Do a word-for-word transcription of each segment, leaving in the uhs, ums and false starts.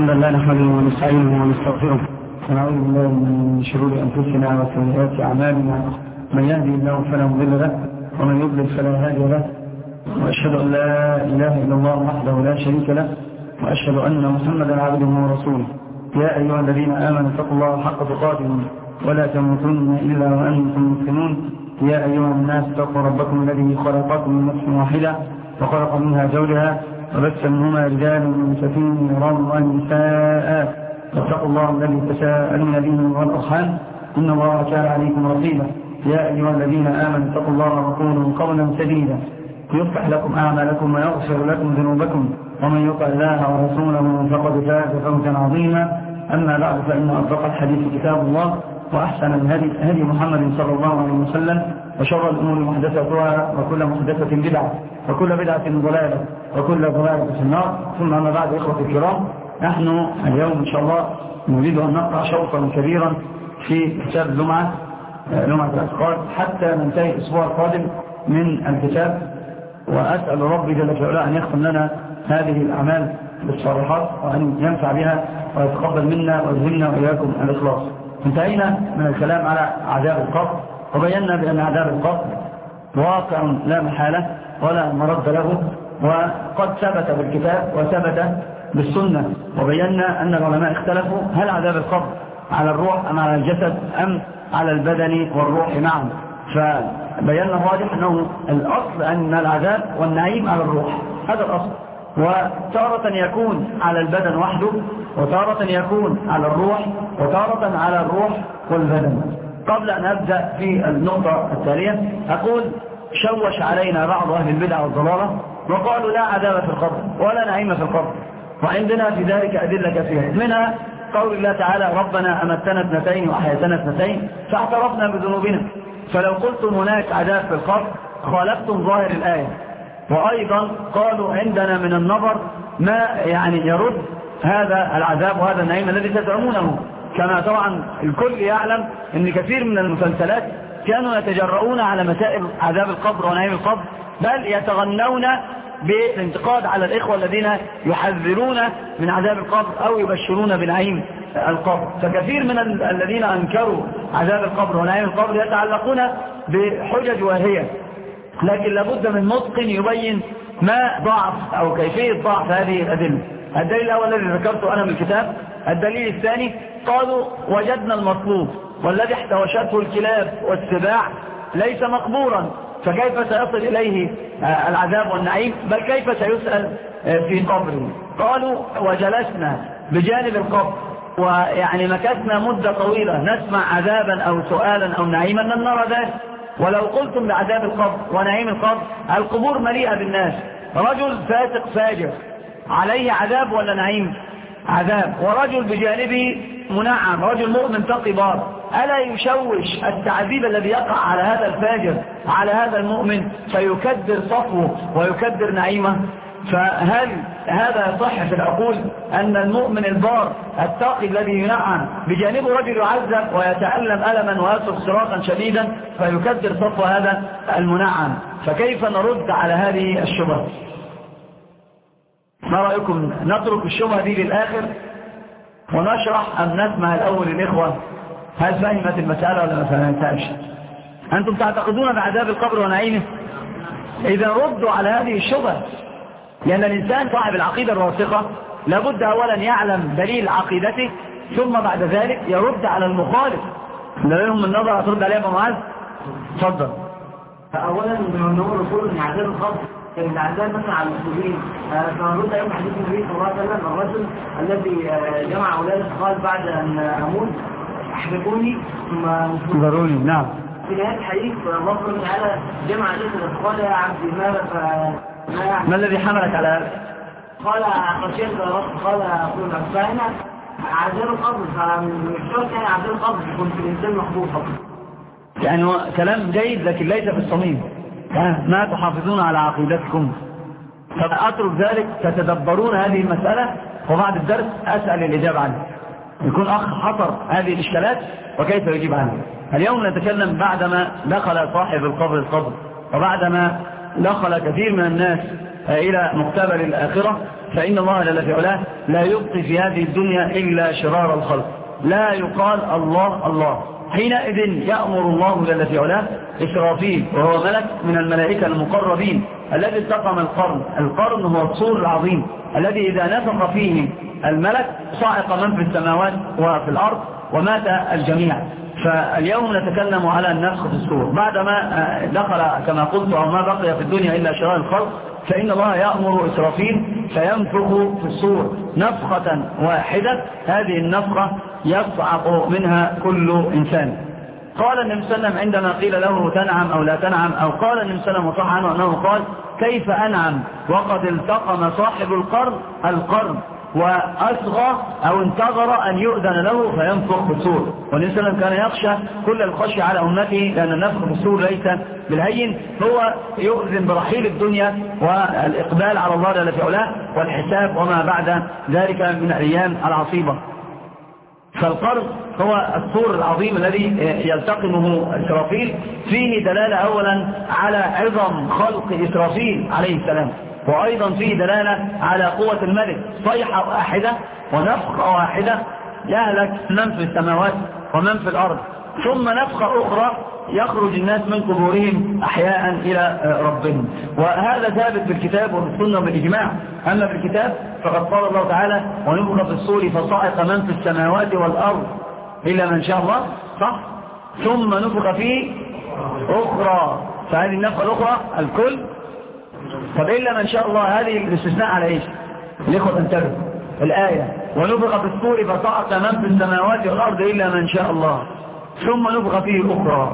حمدا لا نحمده ونستعينه ونستغفره ونعوذ بالله من شرور أنفسنا وسيئات أعمالنا. من يهدي الله فلا مضل له ومن يضلل فلا هادي له، وأشهد أن لا إله إلا الله وحده لا شريك له، وأشهد أن محمدا عبده ورسوله. يا أيها الذين آمنوا اتقوا الله حق تقاته ولا تموتن إلا وأنتم مسلمون. يا أيها الناس اتقوا ربكم الذي خلقكم من نفس واحدة وخلق منها زوجها وبث منهما رجالا كثيرا ونساء، واتقوا الله الذي تساءلون به والأرحام إن الله كان عليكم رقيبا. يا أيها الذين آمنوا اتقوا الله وقولوا قولا سديدا يصلح لكم أعمالكم ويغفر لكم ذنوبكم، ومن يطع الله ورسوله فقد فاز فوزا عظيما. أما بعد، فإن أصدق الحديث كتاب الله، وأحسن الهدي هدي محمد صلى الله عليه وسلم، وشر الأمور محدثاتها، وكل محدثة بدعة، وكل بدعة ضلالة، وكل ضلالة في النار. ثم أما بعد، إخوة الكرام، نحن اليوم إن شاء الله نريد أن نقرأ شوطا كبيرا في كتاب اللمعة لمعة الأعتقاد حتى ننتهي الأسبوع القادم من الكتاب. وأسأل ربي جل وعلا أن يختم لنا هذه الأعمال بالصالحات، وأن ينفع بها ويتقبل منا ويلهمنا وإياكم الإخلاص. انتهينا من الكلام على عذاب القبر، وبينا بأن عذاب القبر واقع لا محالة ولا مرد له، وقد ثبت بالكتاب وثبت بالسنة. وبينا أن العلماء اختلفوا هل عذاب القبر على الروح أم على الجسد أم على البدن والروح معا. فبينا الراجح أنه الأصل أن العذاب والنعيم على الروح، هذا الأصل. وتارة يكون على البدن وحده، وتارة يكون على الروح، وتارة على الروح والبدن. قبل أن أبدأ في النقطة التالية، أقول شوش علينا بعض أهل البدع والضلالة وقالوا لا عذاب في القبر ولا نعيم في القبر، وعندنا في ذلك أدلة كثيرة، منها قول الله تعالى: ربنا أمتنا اثنتين وأحيتنا اثنتين فاعترفنا بذنوبنا. فلو قلتم هناك عذاب في القبر خالفتم ظاهر الآية. وأيضا قالوا عندنا من النظر ما يعني يرد هذا العذاب وهذا النعيم الذي تزعمونه، كما طبعا الكل يعلم أن كثير من المسلسلات كانوا يتجرؤون على مسائل عذاب القبر ونعيم القبر، بل يتغنون بالانتقاد على الإخوة الذين يحذرون من عذاب القبر أو يبشرون بنعيم القبر. فكثير من الذين أنكروا عذاب القبر ونعيم القبر يتعلقون بحجج واهية، لكن لابد من متقن يبين ما ضعف أو كيفية ضعف هذه الأدلة. الدليل الأول الذي ذكرته أنا من الكتاب. الدليل الثاني قالوا وجدنا المطلوب والذي احتوشته الكلاب والسباع ليس مقبورا، فكيف سيصل إليه العذاب والنعيم، بل كيف سيسأل في قبره. قالوا وجلسنا بجانب القبر ويعني مكثنا مدة طويلة نسمع عذابا أو سؤالا أو نعيما لن نرى ذلك. ولو قلتم بعذاب القبر ونعيم القبر، القبور مليئة بالناس، رجل فاسق فاجر عليه عذاب ولا نعيم؟ عذاب. ورجل بجانبه منعم، رجل مؤمن تقي بار، ألا يشوش التعذيب الذي يقع على هذا الفاجر على هذا المؤمن فيكدر صفوه ويكدر نعيمه؟ فهل هذا صح في العقول أن المؤمن البار التقي الذي ينعم بجانبه رجل يعذب ويتألم ألما ويصرخ صراخا شديدا فيكدر صفو هذا المنعم؟ فكيف نرد على هذه الشبهة؟ ما رأيكم نترك الشبهة دي للآخر ونشرح أم نسمع الأول الإخوة هل فهمت المسألة ولا ما فهمتهاش؟ أنتم تعتقدون بعذاب القبر ونعيمه؟ إذا ردوا على هذه الشبهة، لأن الإنسان صاحب العقيدة الراسخة لابد أولا يعلم دليل عقيدته، ثم بعد ذلك يرد على المخالف. لهم النظر هترد عليه أبو معاذ؟ تفضل. أولا من نقول رسول من عذاب القبر كان العذاب مثلا على المسلمين، فنرد أيضا حديث النبي صلى الله عليه وسلم: الرجل الذي جمع أولاده قال بعد أن أموت أحببوني ثم انظروني. نعم. في نهاية الحديث الله سبحانه وتعالى جمع جسد قال يا عبدي ماذا ف ما الذي حملك على هذا؟ قال خشيت رب قال أقول فهنا عذاب القبر، فمشترك يعني عذاب القبر يكون في الإنسان مخبوط فقط. يعني هو كلام جيد لكن ليس في الصميم. ما تحافظون على عقيدتكم، فأترك ذلك تتدبرون هذه المسألة، وبعد الدرس أسأل الإجابة عنها. يكون أخ حصر هذه الإشكالات وكيف يجيب عنها. اليوم نتكلم بعدما دخل صاحب القبر القبر، وبعدما دخل كثير من الناس إلى مقتبل الآخرة فإن الله جل في علاه لا يبقي في هذه الدنيا إلا شرار الخلق، لا يقال الله الله. حينئذ يأمر الله جل في علاه إسرافيل وهو ملك من الملائكة المقربين الذي التقم القرن. القرن هو الصور العظيم الذي إذا نفخ فيه الملك صاعق من في السماوات وفي الأرض ومات الجميع. فاليوم نتكلم على النفخ في الصور بعدما دخل كما قلت أو ما بقي في الدنيا إلا شرار الخلق، فإن الله يأمر إسرافيل فينفخ في الصور نفخة واحدة. هذه النفخة يصعق منها كل إنسان. قال النبي صلى الله عليه وسلم عندما قيل له تنعم أو لا تنعم، أو قال النبي صلى الله عليه وسلم وصح عنه أنه قال كيف أنعم وقد التقم صاحب القرن القرن وأصغى أو انتظر أن يؤذن له فينفخ في الصور. والنبي صلى الله عليه وسلم كان يخشى كل الخشية على أمته لأن النفخ في الصور ليس بالهين، هو يؤذن برحيل الدنيا والإقبال على الله جل في علاه والحساب وما بعد ذلك من الأيام العصيبة. فالقرن هو الصور العظيم الذي يلتقمه إسرافيل، فيه دلالة أولا على عظم خلق إسرافيل عليه السلام، وأيضا فيه دلالة على قوة الملك. صيحة واحدة ونفخة واحدة يهلك من في السماوات ومن في الأرض، ثم نفخة أخرى يخرج الناس من قبورهم أحياء إلى ربهم. وهذا ثابت بالكتاب وبالسنة وبالإجماع. أما بالكتاب فقد قال الله تعالى ونفخ في الصور فصعق من في السماوات والأرض إلا من شاء الله، صح؟ ثم نفخ فيه أخرى، فهذه النفخة الأخرى الكل. طب إلا من شاء الله هذه الاستثناء على إيش؟ الإخوة انتبهوا الآية ونفخ في الصور فصعق من في السماوات والأرض إلا من شاء الله ثم نفخ فيه أخرى.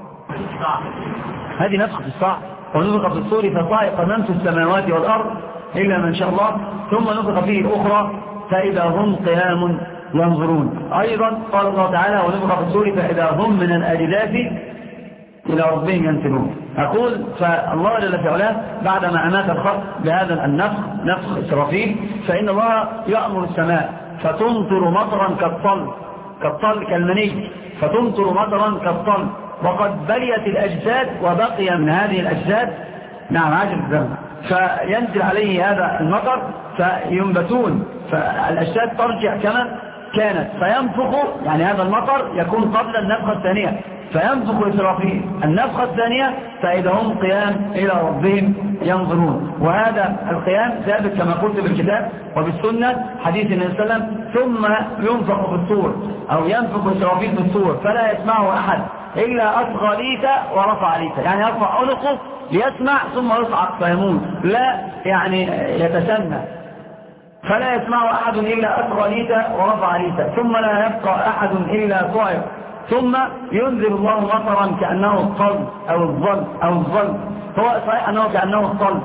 هذه نفخ في الصعق. ونفخ في الصور فصعق من في السماوات والأرض إلا من شاء الله ثم نفخ فيه أخرى فإذا هم قيام ينظرون. أيضا قال الله تعالى ونفخ في الصور فإذا هم من الأجداث إلى ربهم ينسلون. أقول فالله جل في علاه بعدما أمات الخلق بهذا النفخ نفخ إسرافيل فإن الله يأمر السماء فتمطر مطرا كالطل كالطل كالمني فتمطر مطرا كالطل، وقد بليت الأجساد وبقي من هذه الأجساد نعم عاجل الزمن، فينزل عليه هذا المطر فينبتون، فالأجساد ترجع كما كانت فينفخ، يعني هذا المطر يكون قبل النفخة الثانية، فينفخ إسرافيل النفخة الثانية فإذا هم قيام إلى ربهم ينظرون. وهذا القيام ثابت كما قلت بالكتاب وبالسنة حديث النبي صلى الله عليه وسلم ثم ينفخ في الصور أو ينفخ إسرافيل في الصور فلا يسمعه أحد إلا أصغى ليتا ورفع ليتا، يعني يرفع عنقه ليسمع ثم يصعق فيموت، لا يعني يتسنى، فلا يسمع أحد إلا أصغى ليتا ورفع ليتا ثم لا يبقى أحد إلا صائق، ثم ينزل الله مطرا كأنه الطل أو الظل أو الظل، هو صحيح أنه كأنه الطل،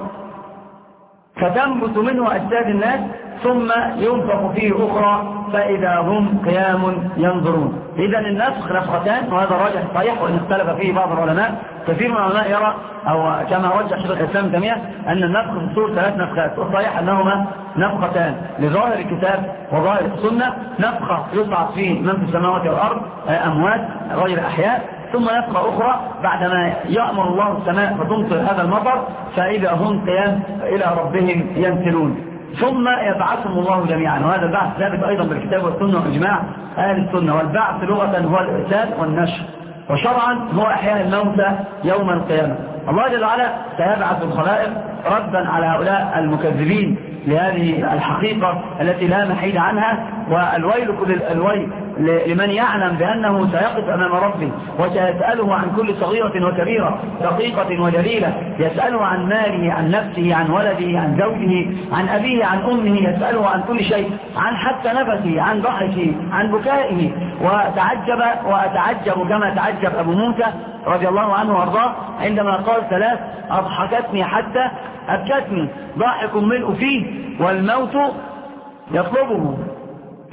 فتنبت منه أجساد الناس ثم ينفخ فيه أخرى فإذا هم قيام ينظرون. إذن النفخ نفختان، وهذا الراجح صحيح وإن اختلف فيه بعض العلماء. كثير من العلماء يرى أو كما رجح شيخ الإسلام تيمية أن النفخ في الصور ثلاث نفخات، والصحيح أنهما نفختان لظاهر الكتاب وظاهر السنة. نفخة يصعد فيه من في السماوات والأرض أموات غير أحياء، ثم نفخة أخرى بعدما يأمر الله السماء فتمطر هذا المطر فإذا هم قيام إلى ربهم ينسلون، ثم يبعثهم الله جميعا. وهذا البعث ثابت أيضا بالكتاب والسنة وإجماع أهل السنة. والبعث لغة هو الإرسال والنشر، وشرعا هو إحياء الموتى يوم القيامة. الله جل وعلا سيبعث الخلائق ردا على هؤلاء المكذبين لهذه الحقيقة التي لا محيد عنها. والويل كل الويل لمن يعلم بأنه سيقف أمام ربه وسيسأله عن كل صغيرة وكبيرة دقيقة وجليلة، يسأله عن ماله عن نفسه عن ولده عن زوجه عن أبيه عن أمه، يسأله عن كل شيء، عن حتى نفسه عن ضحكه عن بكائه. وتعجب وأتعجب كما تعجب أبو موسى رضي الله عنه وارضاه عندما قال ثلاث أضحكتني حتى أبكتني، ضاحك ملء فيه والموت يطلبه.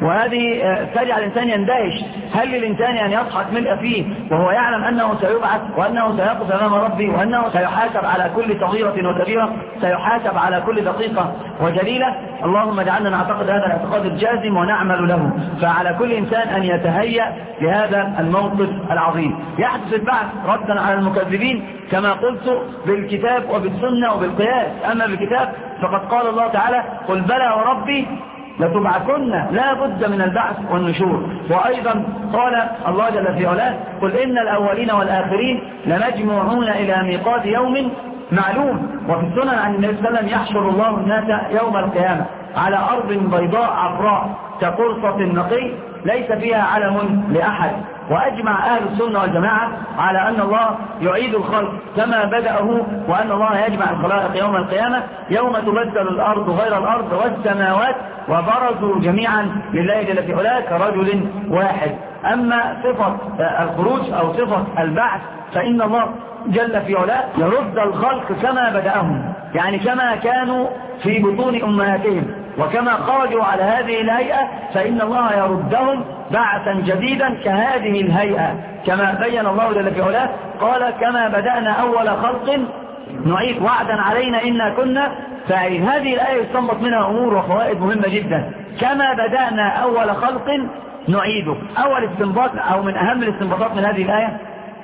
وهذه تجعل الإنسان يندهش. هل للإنسان أن يضحك ملء فيه وهو يعلم أنه سيبعث وأنه سيقف أمام ربي وأنه سيحاسب على كل صغيرة وكبيرة، سيحاسب على كل دقيقة وجليلة؟ اللهم اجعلنا نعتقد هذا الاعتقاد الجازم ونعمل له. فعلى كل إنسان أن يتهيأ لهذا الموقف العظيم. يحدث البعث ردا على المكذبين كما قلت بالكتاب وبالسنة وبالقياس. أما بالكتاب فقد قال الله تعالى: قل بلى وربي لتبعثن، لا بد من البعث والنشور. وأيضا قال الله جل في علاه: قل إن الأولين والآخرين لمجموعون إلى ميقات يوم معلوم. وفي السنن عن النبي صلى الله عليه وسلم: يحشر الله الناس يوم القيامة على أرض بيضاء عفراء كقرصة النقي ليس فيها علم لأحد. وأجمع أهل السنة والجماعة على أن الله يعيد الخلق كما بدأه، وأن الله يجمع الخلائق يوم القيامة يوم تبدل الأرض غير الأرض والسماوات وبرزوا جميعا لله جل في علاه كرجل واحد. أما صفة الخروج أو صفة البعث فإن الله جل في علاه يرد الخلق كما بدأهم، يعني كما كانوا في بطون أمهاتهم وكما خرجوا على هذه الهيئة، فإن الله يردهم بعثا جديدا كهذه الهيئة كما بين الله جل في علاه. قال: كما بدأنا أول خلق نعيد وعدا علينا إنا كنا فاعلين. هذه الآية يستنبط منها أمور وفوائد مهمة جدا. كما بدأنا أول خلق نعيده. أول استنباط أو من أهم الاستنباطات من هذه الآية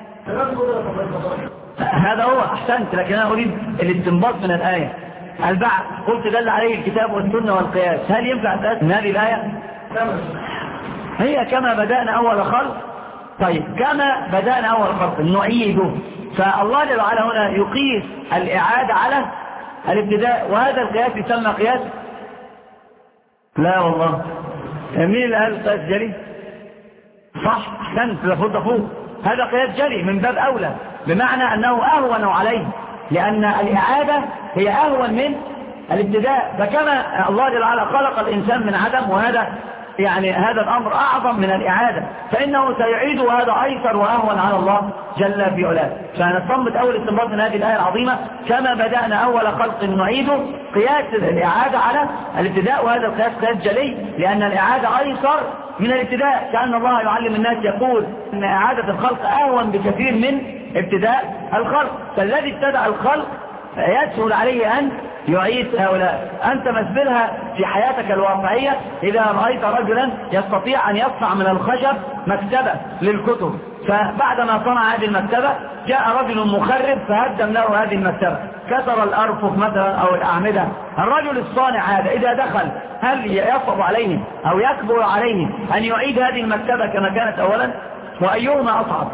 هذا هو أحسنت، لكن أنا أريد الاستنباط من الآية البعث. قلت دل عليه الكتاب والسنة والقياس. هل ينفع الآية من هذه الآية؟ هي كما بدأنا أول خلق. طيب كما بدأنا أول خلق نعيده. فالله جل وعلا هنا يقيس الإعادة على الابتداء، وهذا القياس يسمى قياس. لا والله، مين اللي قال قياس جلي؟ صح، أحسنت، لفض فوق. هذا قياس جلي من باب أولى، بمعنى أنه أهون عليه، لأن الإعادة هي أهون من الابتداء. فكما الله جل وعلا خلق الإنسان من عدم، وهذا يعني هذا الأمر أعظم من الإعادة، فإنه سيعيد، وهذا أيسر وأهون على الله جل في علاه. فنستنبط أول استنباط من هذه الآية العظيمة: كما بدأنا أول خلق نعيده، قياس الإعادة على الابتداء، وهذا القياس قياس جلي، لأن الإعادة أيسر من الابتداء. كأن الله يعلم الناس يقول أن إعادة الخلق أهون بكثير من ابتداء الخلق. فالذي ابتدأ الخلق يسهل عليه أن يعيد هؤلاء. أنت مثلها في حياتك الواقعية. إذا رأيت رجلا يستطيع أن يصنع من الخشب مكتبة للكتب، فبعدما صنع هذه المكتبة جاء رجل مخرب فهدم له هذه المكتبة، كسر الأرفف مثلا أو الأعمدة. الرجل الصانع هذا إذا دخل هل يصعب عليه أو يكبر عليه أن يعيد هذه المكتبة كما كانت أولا؟ وأيهما أصعب؟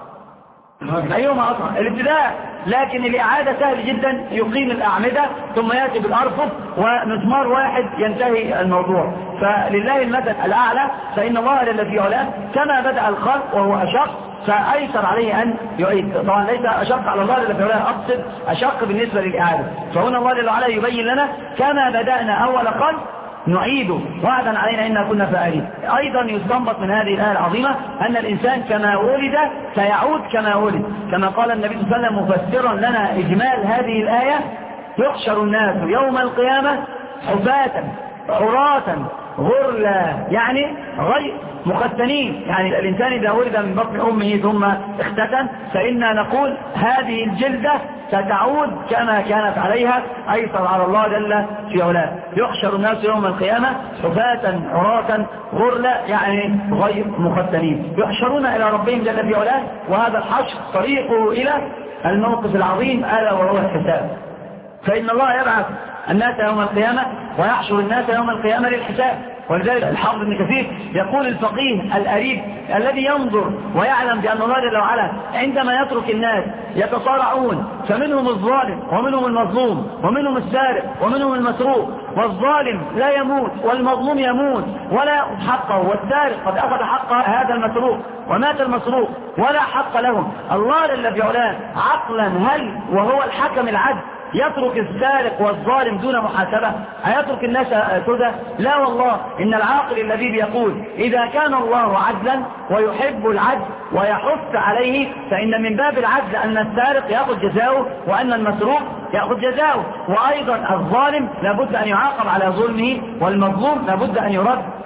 أيهما أصعب؟ الابتداء. لكن الإعادة سهل جدا، يقيم الأعمدة ثم يأتي بالأرفف ومسمار واحد ينتهي الموضوع. فلله المثل الأعلى. فإن الله جل في علاه كما بدأ الخلق وهو أشق فأيسر عليه أن يعيد. طبعا ليس أشق على الله جل في علاه، أقصد أشق بالنسبة للإعادة. فهنا الله جل وعلا يبين لنا: كما بدأنا أول خلق نعيده وعدا علينا إنا كنا فاعلين. أيضا يستنبط من هذه الآية العظيمة أن الإنسان كما ولد سيعود كما ولد، كما قال النبي صلى الله عليه وسلم مفسرا لنا إجمال هذه الآية: يحشر الناس يوم القيامة حفاة عراة غرلا، يعني غير مختنين. يعني الإنسان إذا ولد من بطن أمه ثم اختتن فإنا نقول هذه الجلدة ستعود كما كانت عليها، أيسر على الله جل في علاه. يحشر الناس يوم القيامة حفاة عراة غرلا، يعني غير مختنين، يحشرون إلى ربهم جل في علاه. وهذا الحشر طريقه إلى الموقف العظيم ألا وهو الحساب. فإن الله يبعث الناس يوم القيامة ويحشر الناس يوم القيامة للحساب. ولذلك الحافظ ابن كثير يقول: الفقيه الأريد الذي ينظر ويعلم بأن الله جل وعلا عندما يترك الناس يتصارعون، فمنهم الظالم ومنهم المظلوم ومنهم السارق ومنهم المسروق، والظالم لا يموت والمظلوم يموت ولا يأخذ حقه، والسارق قد أخذ حق هذا المسروق ومات المسروق ولا حق لهم. الله جل في علاه عقلا هل وهو الحكم العدل يترك السارق والظالم دون محاسبة؟ هيترك الناس كذا؟ لا والله. إن العاقل الذي بيقول إذا كان الله عدلا ويحب العدل ويحث عليه، فإن من باب العدل أن السارق يأخذ جزاؤه وأن المسروق يأخذ جزاؤه، وأيضا الظالم لابد أن يعاقب على ظلمه، والمظلوم لابد أن يرد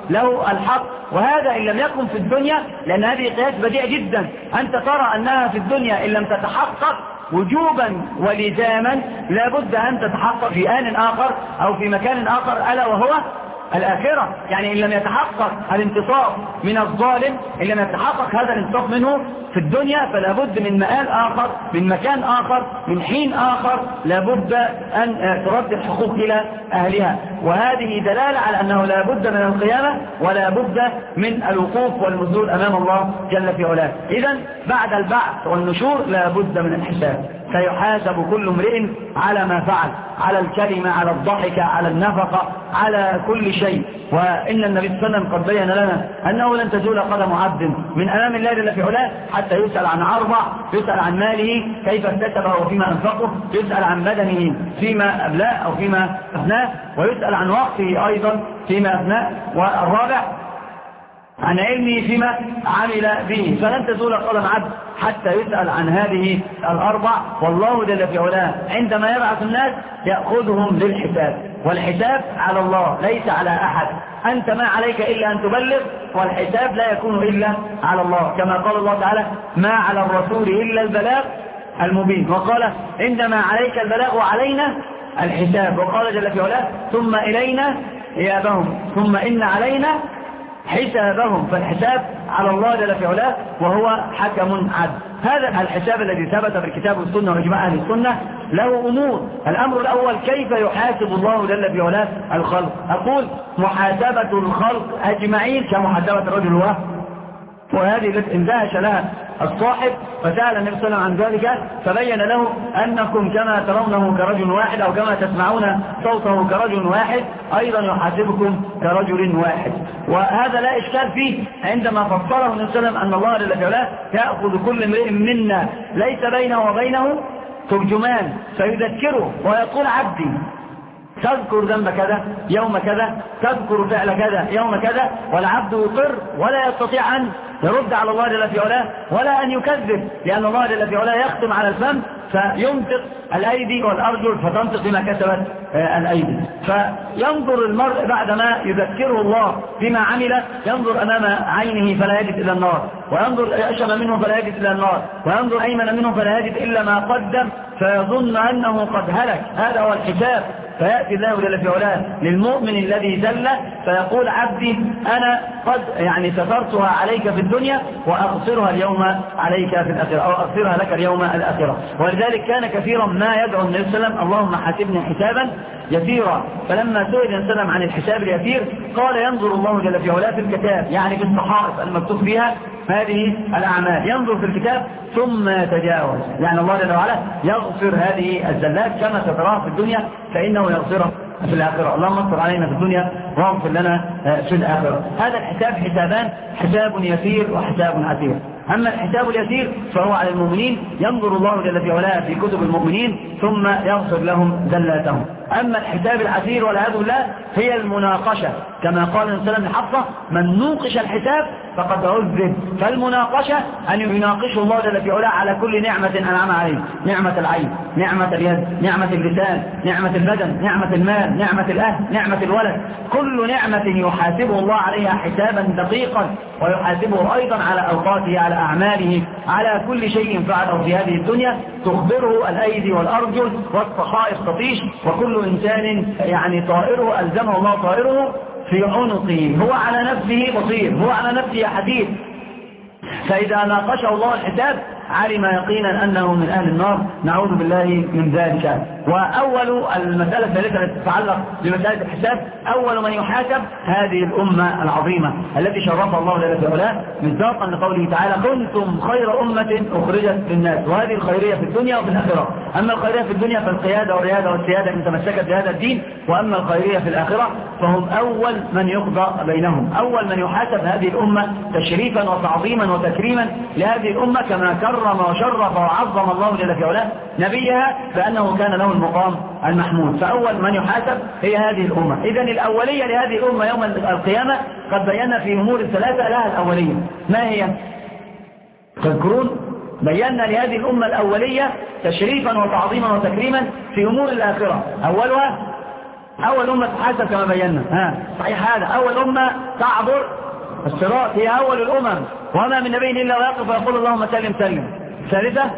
له الحق. وهذا إن لم يكن في الدنيا، لأن هذه قياس بديع جدا، أنت ترى أنها في الدنيا إن لم تتحقق وجوبا ولزاما لابد أن تتحقق في آن آخر أو في مكان آخر، ألا وهو الآخرة. يعني إن لم يتحقق الانتصاف من الظالم، إن لم يتحقق هذا الانتصاف منه في الدنيا، فلا بد من مآل آخر، من مكان آخر، من حين آخر، لابد أن ترد الحقوق إلى أهلها. وهذه دلالة على أنه لا بد من القيامة ولا بد من الوقوف والنزول أمام الله جل في علاه. إذن بعد البعث والنشور لا بد من الحساب، سيحاسب كل امرئ على ما فعل، على الكلمة، على الضحكة، على النفقة، على كل شيء. وإن النبي صلى الله عليه وسلم قد بين لنا أنه لن تزول قدم عبد من أمام الله جل في علاه حتى يسأل عن أربع: يسأل عن ماله كيف اكتسبه وفيما أنفقه، يسأل عن بدنه فيما أبلاه أو فيما أفناه، ويسأل عن وقته أيضا فيما أفناه، والرابع عن علمه فيما عمل به. فلن تزول قدم عبد حتى يسأل عن هذه الأربع. والله جل في علاه عندما يبعث الناس يأخذهم للحساب، والحساب على الله ليس على أحد. أنت ما عليك إلا أن تبلغ، والحساب لا يكون إلا على الله، كما قال الله تعالى: ما على الرسول إلا البلاغ المبين. وقال: إنما عليك البلاغ وعلينا الحساب. وقال جل في علاه: ثم إلينا إيابهم ثم إن علينا حسابهم. فالحساب على الله جل في علاه وهو حكم عدل. هذا الحساب الذي ثبت في الكتاب والسنة وإجماع أهل السنة له أمور. الأمر الأول: كيف يحاسب الله جل في علاه الخلق؟ أقول: محاسبة الخلق أجمعين كمحاسبة الرجل الواحد. وهذه التي اندهش لها الصاحب فسأل النبي صلى الله عليه وسلم عن ذلك، فبين له أنكم كما ترونه كرجل واحد أو كما تسمعون صوته كرجل واحد أيضا يحاسبكم كرجل واحد. وهذا لا إشكال فيه عندما فسره النبي صلى الله عليه وسلم أن الله جل في علاه يأخذ كل امرئ منا ليس بينه وبينه ترجمان فيذكره ويقول: عبدي تذكر ذنب كذا يوم كذا، تذكر فعل كذا يوم كذا، والعبد يقر ولا يستطيع أن يرد على الله جل في علاه ولا أن يكذب، لأن الله جل في علاه يختم على الفم فينطق الأيدي والأرجل فتنطق بما كسبت الأيدي. فينظر المرء بعدما يذكره الله بما عمل، ينظر أمام عينه فلا يجد إلا النار، وينظر أشم منه فلا يجد إلا النار، وينظر أيمن منه فلا يجد إلا ما قدم، فيظن أنه قد هلك. هذا هو الحساب. فيأتي الله جل في علاه للمؤمن الذي زل فيقول: عبدي أنا قد يعني سترتها عليك في الدنيا وأغفرها اليوم عليك في الآخرة، أو أغفرها لك اليوم الآخرة. ولذلك كان كثيرا ما يدعو النبي صلى الله عليه وسلم: اللهم حاسبني حسابا يسيرا. فلما سئل النبي صلى الله عليه وسلم عن الحساب اليسير قال: ينظر الله جل في علاه في الكتاب، يعني في الصحائف المكتوب فيها هذه الأعمال، ينظر في الكتاب ثم يتجاوز. يعني الله جل وعلا يغفر هذه الزلات كما ستراها في الدنيا فإنه يغفرها في الآخرة. اللهم اغفر علينا في الدنيا واغفر لنا في الآخرة. هذا الحساب حسابان: حساب يسير وحساب عسير. أما الحساب اليسير فهو على المؤمنين، ينظر الله جل في علاه في كتب المؤمنين ثم يغفر لهم زلاتهم. أما الحساب العسير والعياذ بالله هي المناقشة، كما قال النبي صلى الله عليه وسلم لحفصة: من نوقش الحساب فقد عذب. فالمناقشة أن يناقشه الله جل في علاه على كل نعمة أنعم عليه: نعمة العين، نعمة اليد، نعمة اللسان، نعمة البدن، نعمة المال، نعمة الأهل، نعمة الولد. كل نعمة يحاسبه الله عليها حسابا دقيقا، ويحاسبه أيضا على أوقاته، على أعماله، على كل شيء فعله في هذه الدنيا. تخبره الأيدي والأرجل والصحائف تطيش، وكل إنسان يعني طائره ألزمه الله طائره في عنقه، هو على نفسه بصير، هو على نفسه حديث. فإذا ناقشه الله الحساب علم يقينا أنه من أهل النار، نعوذ بالله من ذلك. وأول المسألة الثالثة التي تتعلق بمسألة الحساب: أول من يحاسب هذه الأمة العظيمة التي شرفها الله جل في علاه مصداقا لقوله تعالى: كنتم خير أمة أخرجت للناس. وهذه الخيرية في الدنيا وفي الآخرة. أما الخيرية في الدنيا فالقيادة والريادة والسيادة إن تمسكت بهذا الدين، وأما الخيرية في الآخرة فهم أول من يقضى بينهم، أول من يحاسب هذه الأمة تشريفا وتعظيما وتكريما لهذه الأمة، كما كرم وشرف وعظم الله جل في علاه نبيها بأنه كان له المقام المحمود. فأول من يحاسب هي هذه الأمة. إذن الأولية لهذه الأمة يوم القيامة قد بينا في أمور الثلاثة لها الأولية. ما هي؟ تذكرون؟ بينا لهذه الأمة الأولية تشريفا وتعظيما وتكريما في أمور الآخرة. أولها أول أمة تحاسب كما بينا. ها صحيح هذا؟ أول أمة تعبر الصراط هي أول الأمم، وما من نبي إلا ويقف ويقول اللهم سلم سلم. ثالثة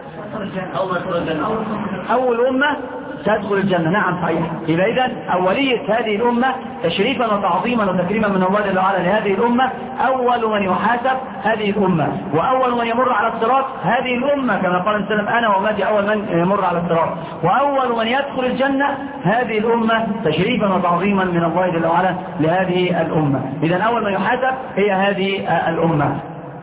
أول أمة تدخل الجنة. نعم صحيح. إذا إذن أولية هذه الأمة تشريفا وتعظيما وتكريما من الله جل وعلا لهذه الأمة، أول من يحاسب هذه الأمة، وأول من يمر على الصراط هذه الأمة كما قال النبي صلى الله عليه وسلم أنا وأمتي أول من يمر على الصراط، وأول من يدخل الجنة هذه الأمة تشريفا وتعظيما من الله جل وعلا لهذه الأمة. إذن أول من يحاسب هي هذه الأمة.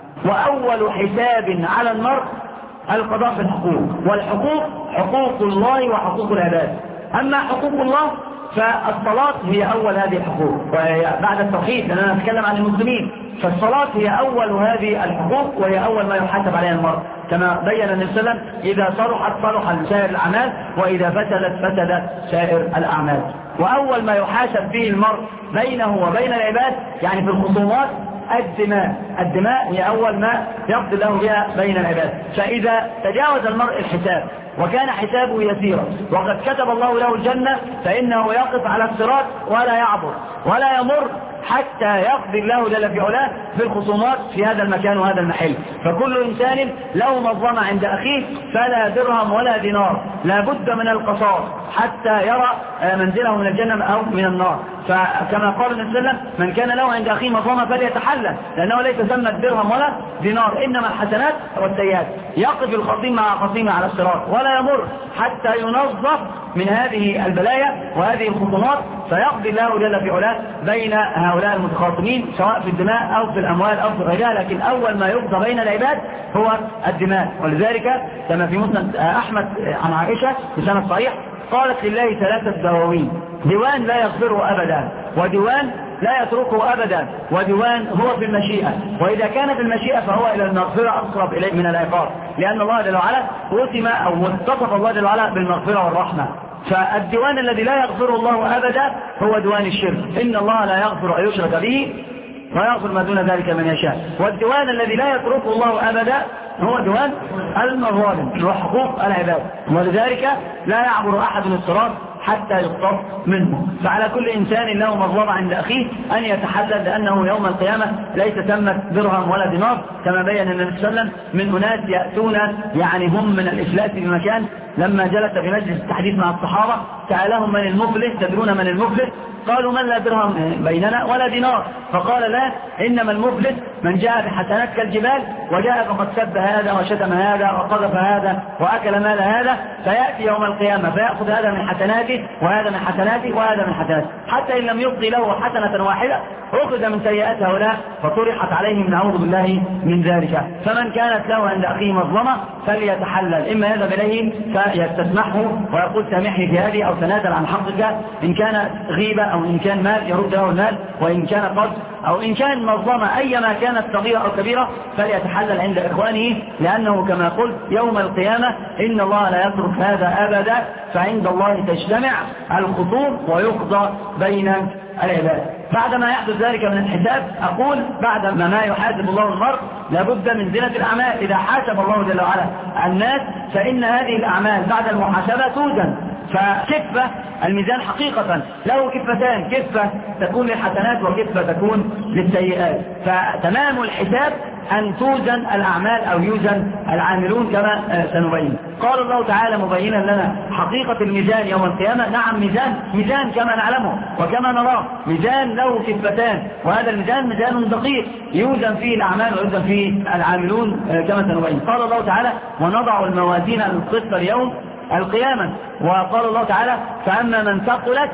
وأول حساب على المرء القضاء في الحقوق، والحقوق حقوق الله وحقوق العباد. أما حقوق الله فالصلاة هي أول هذه الحقوق، وهي بعد التوحيد لأننا نتكلم عن المسلمين، فالصلاة هي أول هذه الحقوق وهي أول ما يحاسب عليها المرء، كما بين النبي صلى الله عليه وسلم إذا صلحت صلح سائر الأعمال وإذا فسدت فسدت سائر الأعمال. وأول ما يحاسب به المرء بينه وبين العباد يعني في الخصومات الدماء. الدماء هي أول ما يقضي له بها بين العباد. فإذا تجاوز المرء الحساب وكان حسابه يسيرا وقد كتب الله له الجنة فإنه يقف على الصراط ولا يعبر ولا يمر حتى يقضي الله جل في علاه في الخصومات في هذا المكان وهذا المحل. فكل إنسان له مظلمة عند أخيه فلا درهم ولا دينار، لا بد من القصاص حتى يرى منزله من الجنة أو من النار. فكما قال النبي صلى الله عليه وسلم من كان له عند أخيه مظلمة فليتحلل، لأنه ليس ثم درهم ولا دينار إنما الحسنات والسيئات. يقف الخصيم مع خصيمه على الصراط ولا يمر حتى ينظف من هذه البلايا وهذه الخصومات فيقضي الله جل في علاه بين هؤلاء المتخاصمين سواء في الدماء أو في الأموال أو في غيرها. لكن أول ما يقضى بين العباد هو الدماء. ولذلك كما في مسند أحمد عن عائشة بسند صحيح قالت لله ثلاثة دواوين: ديوان لا يغفره أبدا، وديوان لا يتركه أبدا، وديوان هو في المشيئة، وإذا كان في المشيئة فهو إلى المغفرة أقرب إليه من العقاب، لأن الله جل وعلا وسم أو وصف الله جل وعلا بالمغفرة والرحمة. فالديوان الذي لا يغفره الله أبدا هو ديوان الشرك، إن الله لا يغفر أن يشرك به ويغفر ما دون ذلك من يشاء. والديوان الذي لا يتركه الله أبدا هو ديوان المظالم وحقوق العباد، ولذلك لا يعبر أحد الصراط حتى يقتص منه. فعلى كل إنسان له مظلمة عند أخيه أن يتحلل، لأنه يوم القيامة ليس ثمة درهم ولا دينار كما بين النبي صلى الله عليه وسلم من أناس يأتون يعني هم من الإفلاس بمكان. لما جلس في مجلس التحديث مع الصحابة سألهم من المفلس، تدرون من المفلس؟ قالوا من لا درهم بيننا ولا دينار. فقال لا، إنما المفلس من جاء بحسنات كالجبال وجاء فقد سب هذا وشتم هذا وقذف هذا وأكل مال هذا، فيأتي يوم القيامة فيأخذ هذا من حسناته وهذا من حسناته وهذا من حسناته، حتى إن لم يبقي له حسنة واحدة أخذ من سيئات هؤلاء فطرحت عليهم، نعوذ بالله من ذلك. فمن كانت له عند أخيه مظلمة فليتحلل، إما يذهب إليه فيستسمحه ويقول سامحني في هذه أو تنازل عن حقك، إن كان غيبة أو إن كان مال يرد له المال، وإن كان قصد أو إن كان مظلمة أيما كانت صغيرة أو كبيرة فليتحلل عند إخوانه، لأنه كما قلت يوم القيامة إن الله لا يترك هذا أبدا، فعند الله تجتمع الخصوم ويقضى بين العباد. بعدما يحدث ذلك من الحساب أقول بعد ما يحاسب الله المرء لابد من زينة الأعمال. إذا حاسب الله جل وعلا الناس فإن هذه الأعمال بعد المحاسبة توزن. فكفة الميزان حقيقة له كفتان، كفة تكون للحسنات وكفة تكون للسيئات. فتمام الحساب أن توزن الأعمال أو يوزن العاملون كما سنبين. قال الله تعالى مبينا لنا حقيقة الميزان يوم القيامة. نعم ميزان ميزان كما نعلمه وكما نراه، ميزان له كفتان، وهذا الميزان ميزان دقيق يوزن فيه الأعمال ويوزن فيه العاملون كما سنبين. قال الله تعالى ونضع الموازين القسط اليوم القيامة. وقال الله تعالى فأما من ثقلت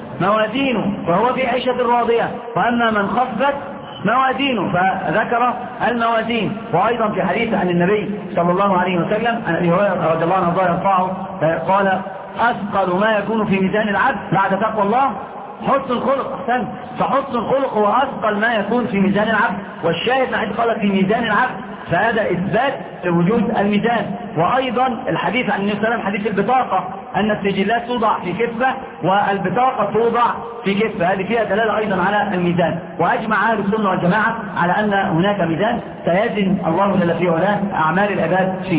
موازينه فهو في عيشة راضية، وأما من خفت موازينه فذكر الموازين. وأيضا في حديث عن النبي صلى الله عليه وسلم عن أبي هريرة رضي الله عنه يرفعه قال أثقل ما يكون في ميزان العبد بعد تقوى الله حسن الخلق. أحسن، فحسن الخلق هو أثقل ما يكون في ميزان العبد. والشاهد ما حد قال في ميزان العبد فهذا إثبات لوجود الميزان. وأيضا الحديث عن النبي صلى الله عليه وسلم حديث البطاقة أن السجلات توضع في كفة والبطاقة توضع في كفة، هذه فيها دلالة أيضا على الميزان. وأجمع أهل السنة والجماعة على أن هناك ميزان سيزن الله جل في علاه أعمال العباد فيه.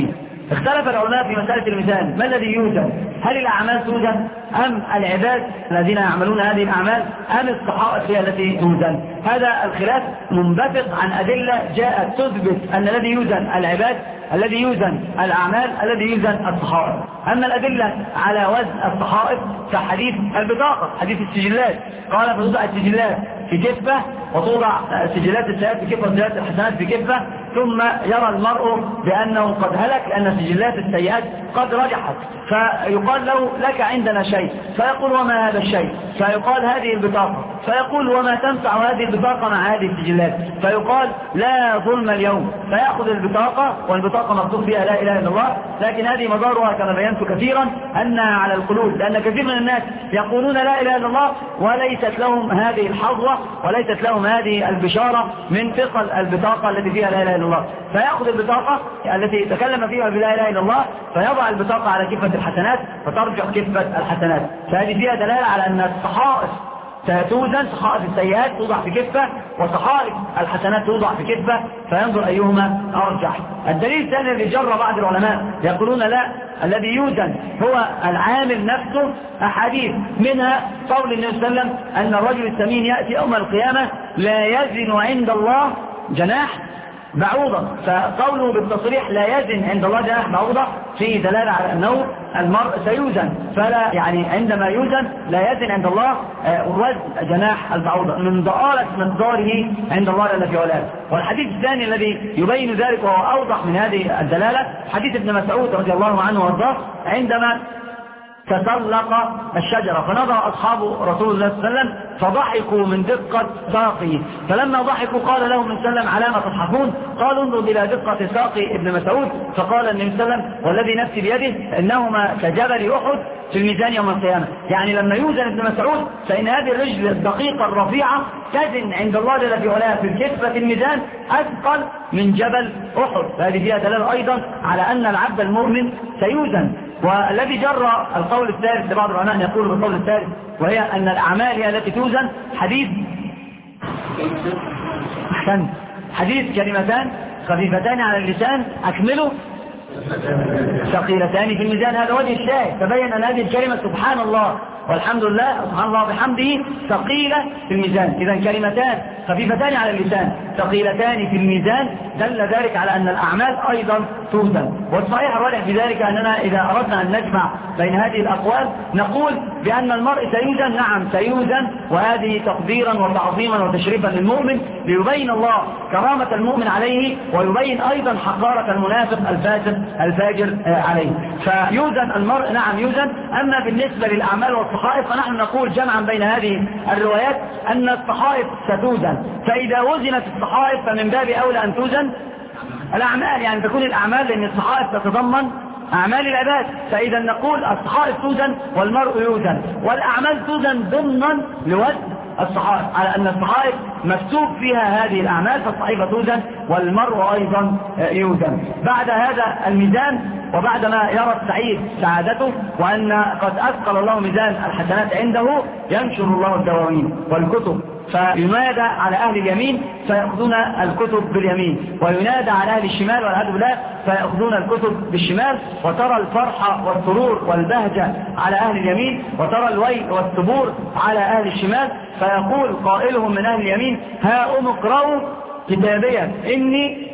اختلف العلماء في مسألة الميزان، ما الذي يوزن؟ هل الأعمال توزن أم العباد الذين يعملون هذه الأعمال أم الصحائف هي التي توزن؟ هذا الخلاف منبثق عن أدلة جاءت تثبت أن الذي يوزن العباد، الذي يوزن الأعمال، الذي يوزن الصحائف. أما الأدلة على وزن الصحائف فحديث البطاقة، حديث السجلات، قال فتوضع السجلات في كفة وتوضع سجلات السيئات في كفة وسجلات الحسنات في كفة، ثم يرى المرء بأنه قد هلك لأن سجلات السيئات قد رجحت، فيقال له لك عندنا شيء، فيقول وما هذا الشيء؟ فيقال هذه البطاقة، فيقول وما تنفع هذه البطاقة مع هذه السجلات؟ فيقال لا ظلم اليوم، فيأخذ البطاقة والبطاقة مكتوب فيها لا إله إلا الله، لكن هذه مضارها كما بينت كثيرا أنها على القلوب، لأن كثير من الناس يقولون لا إله إلا الله وليست لهم هذه الحظوة وليست لهم هذه البشارة من ثقل البطاقة التي فيها لا إله إلا الله، فيأخذ البطاقة التي تكلم فيها بلا إله إلا الله فيضع البطاقة على كفة الحسنات فترجع كفة الحسنات. فهذه فيها دلالة على أن الصحائف ستوزن، صحائف السيئات توضع في كفة وصحائف الحسنات توضع في كفة، فينظر أيهما أرجح. الدليل الثاني اللي جرى بعض العلماء يقولون لا، الذي يوزن هو العامل نفسه، أحاديث منها قول النبي صلى الله عليه وسلم أن الرجل السمين يأتي يوم القيامة لا يزن عند الله جناح بعوضة، فقوله بالتصريح لا يزن عند الله جناح بعوضة فيه دلالة على أنه المرء سيوزن، فلا يعني عندما يوزن لا يزن عند الله وزن جناح البعوضة من ضآلة مقداره عند الله جل في علاه. والحديث الثاني الذي يبين ذلك وهو أوضح من هذه الدلالة حديث ابن مسعود رضي الله عنه وارضاه عندما تسلق الشجرة فنظر أصحاب رسول الله صلى الله عليه وسلم فضحكوا من دقة ساقه، فلما ضحكوا قال لهم النبي صلى الله عليه وسلم علامة تضحكون؟ قالوا انظروا إلى دقة ساق ابن مسعود، فقال النبي صلى الله عليه وسلم والذي نفسي بيده إنهما كجبل أحد في الميزان يوم القيامة. يعني لما يوزن ابن مسعود فإن هذه الرجل الدقيقة الرفيعة تزن عند الله جل في علاه في كفة الميزان أثقل من جبل أحد، فهذه فيها دلالة أيضا على أن العبد المؤمن سيوزن. والذي جرى القول الثالث لبعض العلماء يقول بالقول الثالث وهي أن الأعمال هي التي توزن حديث أحسن حديث كلمتان خفيفتان على اللسان أكملوا ثقيلتان في الميزان، هذا وجه الشاهد، تبين أن هذه الكلمة سبحان الله والحمد لله سبحان الله بحمده ثقيلة في الميزان، إذا كلمتان خفيفتان على اللسان ثقيلتان في الميزان دل ذلك على أن الأعمال أيضا توزن. والصحيح الراجح في ذلك أننا إذا أردنا أن نجمع بين هذه الأقوال نقول بأن المرء سيوزن، نعم سيوزن، وهذه تقديرا وتعظيما وتشريفا للمؤمن ليبين الله كرامة المؤمن عليه ويبين أيضا حقارة المنافق الفاسق الفاجر عليه. فيوزن المرء، نعم يوزن. أما بالنسبة للأعمال والصحائف فنحن نقول جمعا بين هذه الروايات أن الصحائف ستوزن، فإذا وزنت الصحائف فمن باب أولى أن توزن الأعمال، يعني تكون الأعمال لأن الصحائف تتضمن أعمال العباد، فإذا نقول الصحائف توزن والمرء يوزن، والأعمال توزن ضمنا لوزن الصحائف، على أن الصحائف مكتوب فيها هذه الأعمال فالصحيفة توزن والمرء أيضا يوزن. بعد هذا الميزان وبعدما يرى السعيد سعادته وأن قد أثقل الله ميزان الحسنات عنده ينشر الله الدواوين والكتب، فينادى على أهل اليمين فيأخذون الكتب باليمين، وينادى على أهل الشمال والعياذ بالله فيأخذون الكتب بالشمال، وترى الفرحة والسرور والبهجة على أهل اليمين، وترى الويل والثبور على أهل الشمال، فيقول قائلهم من أهل اليمين ها أم اقرأوا كتابيا إني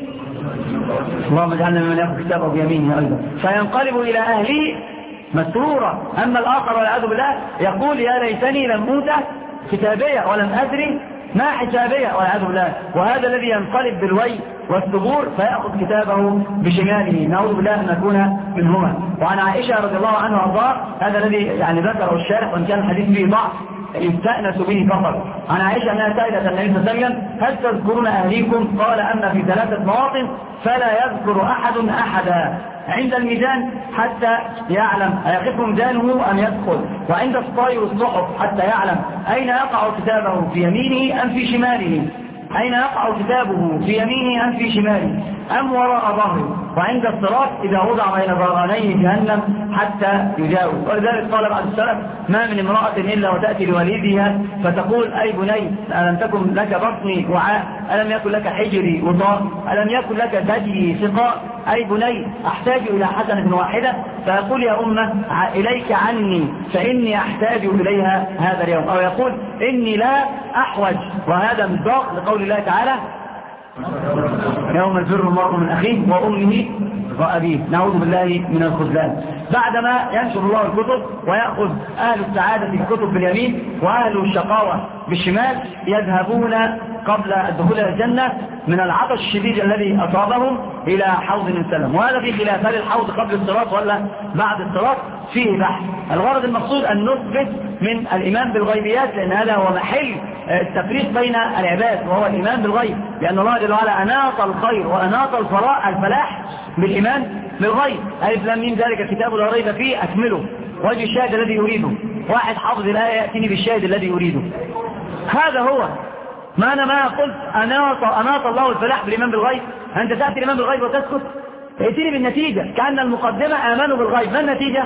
اللهم اجعلنا ممن يأخذ كتابه بيمينه أيضا، فينقلب إلى أهله مسرورا. أما الآخر والعياذ بالله يقول يا ليتني لم أوت كتابية ولم أدري ما حسابية والعياذ بالله، وهذا الذي ينقلب بالويل والثبور فيأخذ كتابه بشماله، نعوذ بالله أن نكون منهما. وعن عائشة رضي الله عنها وارضاها، هذا الذي يعني ذكره الشارح وإن كان الحديث فيه ضعف يستأنس به فقط، عن عائشة أنها سائلة النبي صلى الله عليه وسلم هل تذكرون أهليكم؟ قال أما في ثلاثة مواطن فلا يذكر أحد أحدا، عند الميزان حتى يعلم أيقف ميزانه أم يدخل، وعند الصاي والصحف حتى يعلم أين يقع كتابه في يمينه أم في شماله، أين يقع كتابه في يمينه أم في شماله أم وراء ظهره، وعند الصراط إذا وضع بين ظهراني جهنم حتى يجاوز. ولذلك قال بعض السلف ما من امرأة إلا وتأتي لوليدها فتقول أي بني ألم تكن لك بطني وعاء، ألم يكن لك حجري وضاء، ألم يكن لك ثديي سقاء، أي بني أحتاج إلى حسنة واحدة، فيقول يا أمة إليك عني فإني أحتاج إليها هذا اليوم، أو يقول إني لا أحوج، وهذا مصداق لقول الله تعالى يوم الفر المرء من أخيه وأمه وأبيه، نعوذ بالله من الخذلان. بعدما ينشر الله الكتب ويأخذ أهل السعادة الكتب باليمين وأهل الشقاوة بالشمال، يذهبون قبل الدخول إلى الجنة من العطش الشديد الذي أصابهم إلى حوض السلام. وهذا في خلاف هل الحوض قبل الصراط ولا بعد الصراط، فيه بحث. الغرض المقصود أن نثبت من الإيمان بالغيبيات، لأن هذا هو محل التفريق بين العباد وهو الإيمان بالغيب، لأن الله جل وعلا أناط الخير وأناط الفلاح بالإيمان بالغيب. ألف لام ميم ذلك الكتاب لا ريب فيه أكمله، وجه الشاهد الذي يريده. واحد حافظ الآية يأتيني بالشاهد الذي يريده، هذا هو. ما أنا ما قلت أناط, أناط الله الفلاح بالإيمان بالغيب، أنت تأتي الإيمان بالغيب وتسكت، ائتني بالنتيجة. كأن المقدمة آمنوا بالغيب، ما النتيجة؟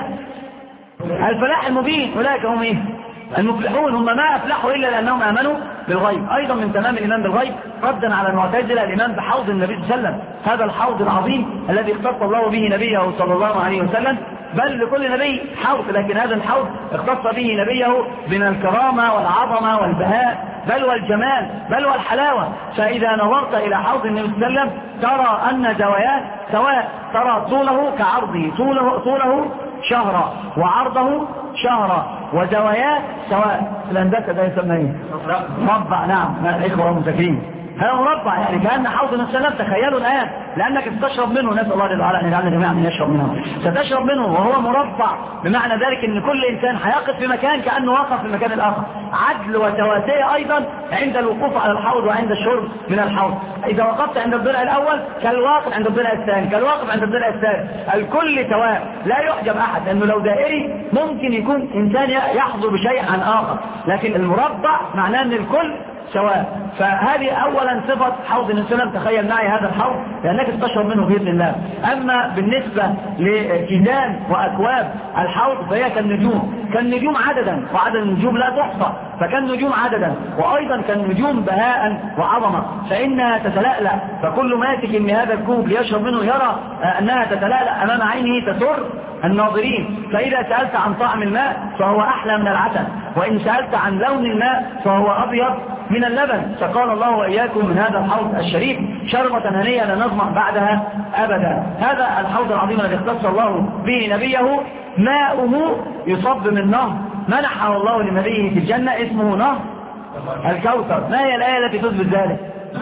الفلاح المبين. أولئك هم إيه؟ المفلحون. هم ما أفلحوا إلا لأنهم آمنوا بالغيب. أيضا من تمام الإيمان بالغيب ردا على المعتزلة الإيمان بحوض النبي صلى الله عليه وسلم، هذا الحوض العظيم الذي اختص الله به نبيه صلى الله عليه وسلم، بل لكل نبي حوض، لكن هذا الحوض اختص به نبيه من الكرامة والعظمة والبهاء بل والجمال بل والحلاوة. فإذا نظرت إلى حوض النبي صلى الله عليه وسلم ترى أن زواياه سواء، ترى طوله كعرضه، طوله, طوله شهرا وعرضه شهرا وزواياه سواء. الهندسة ده يسمى ايه؟ مربع. نعم الإخوة المذاكرين، هذا مربع، يعني كأن حوض النبي صلى الله عليه وسلم. تخيلوا الآن لأنك ستشرب منه، نسأل الله جل وعلا أن يجعلنا جميعا من يشرب منه، ستشرب منه وهو مربع، بمعنى ذلك أن كل إنسان هيقف في مكان كأنه وقف في المكان الآخر. عدل وتواسية أيضا عند الوقوف على الحوض وعند الشرب من الحوض. إذا وقفت عند الضلع الأول كالواقف عند الضلع الثاني، كالواقف عند الضلع الثالث، الكل سواء، لا يحجب أحد، لأنه لو دائري ممكن يكون إنسان يحظو بشيء عن آخر، لكن المربع معناه أن الكل سواء. فهذه أولا صفة حوض النبي صلى الله عليه وسلم. تخيل معي هذا الحوض لأنك تشرب منه بإذن الله. أما بالنسبة لكيدان وأكواب الحوض فهي كالنجوم، كالنجوم عددا، وعدد النجوم لا تحصى، فكالنجوم عددا، وأيضا كالنجوم بهاء وعظمة، فإنها تتلألأ، فكل ماسك من هذا الكوب ليشرب منه يرى أنها تتلألأ أمام عينه تسر الناظرين. فإذا سألت عن طعم الماء فهو أحلى من العسل، وإن سألت عن لون الماء فهو أبيض من اللبن. فقال الله وإياكم من هذا الحوض الشريف شربة هنية لا نظمأ بعدها أبدا. هذا الحوض العظيم الذي اختص الله به نبيه، ماؤه يصب من نهر منحه الله لنبيه في الجنة اسمه نهر الكوثر. ما هي الآية التي تثبت ذلك؟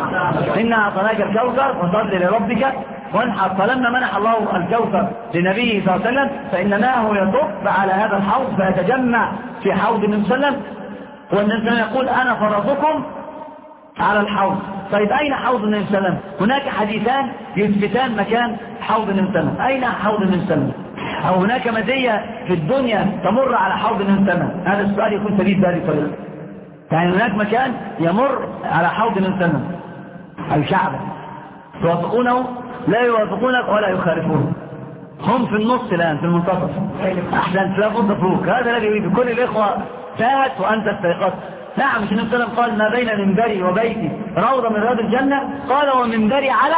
إنا أعطيناك الكوثر فصل لربك وانحر. فلما منح الله الكوثر لنبيه صلى الله عليه وسلم فإن ماءه يصب على هذا الحوض فيتجمع في حوض النبي صلى الله عليه وسلم، والنبي يقول أنا فرضكم على الحوض. طيب أين حوض النبي صلى الله عليه وسلم؟ هناك حديثان يثبتان مكان حوض النبي صلى الله عليه وسلم. أين حوض النبي صلى الله عليه وسلم؟ أو هناك مزية في الدنيا تمر على حوض النبي صلى الله عليه وسلم؟ هذا السؤال يكون سديد بهذه الطريقة. يعني هناك مكان يمر على حوض النبي صلى الله عليه وسلم، الكعبة. توافقونه؟ لا يوافقونك ولا يخالفونك، هم في النص الآن في المنتصف. أحسن لا بد فوق. هذا الذي يريد كل الإخوة فات وأنت استيقظت. نعم النبي صلى الله عليه وسلم قال ما بين منبري وبيتي روضة من رياض الجنة، قال ومنبري على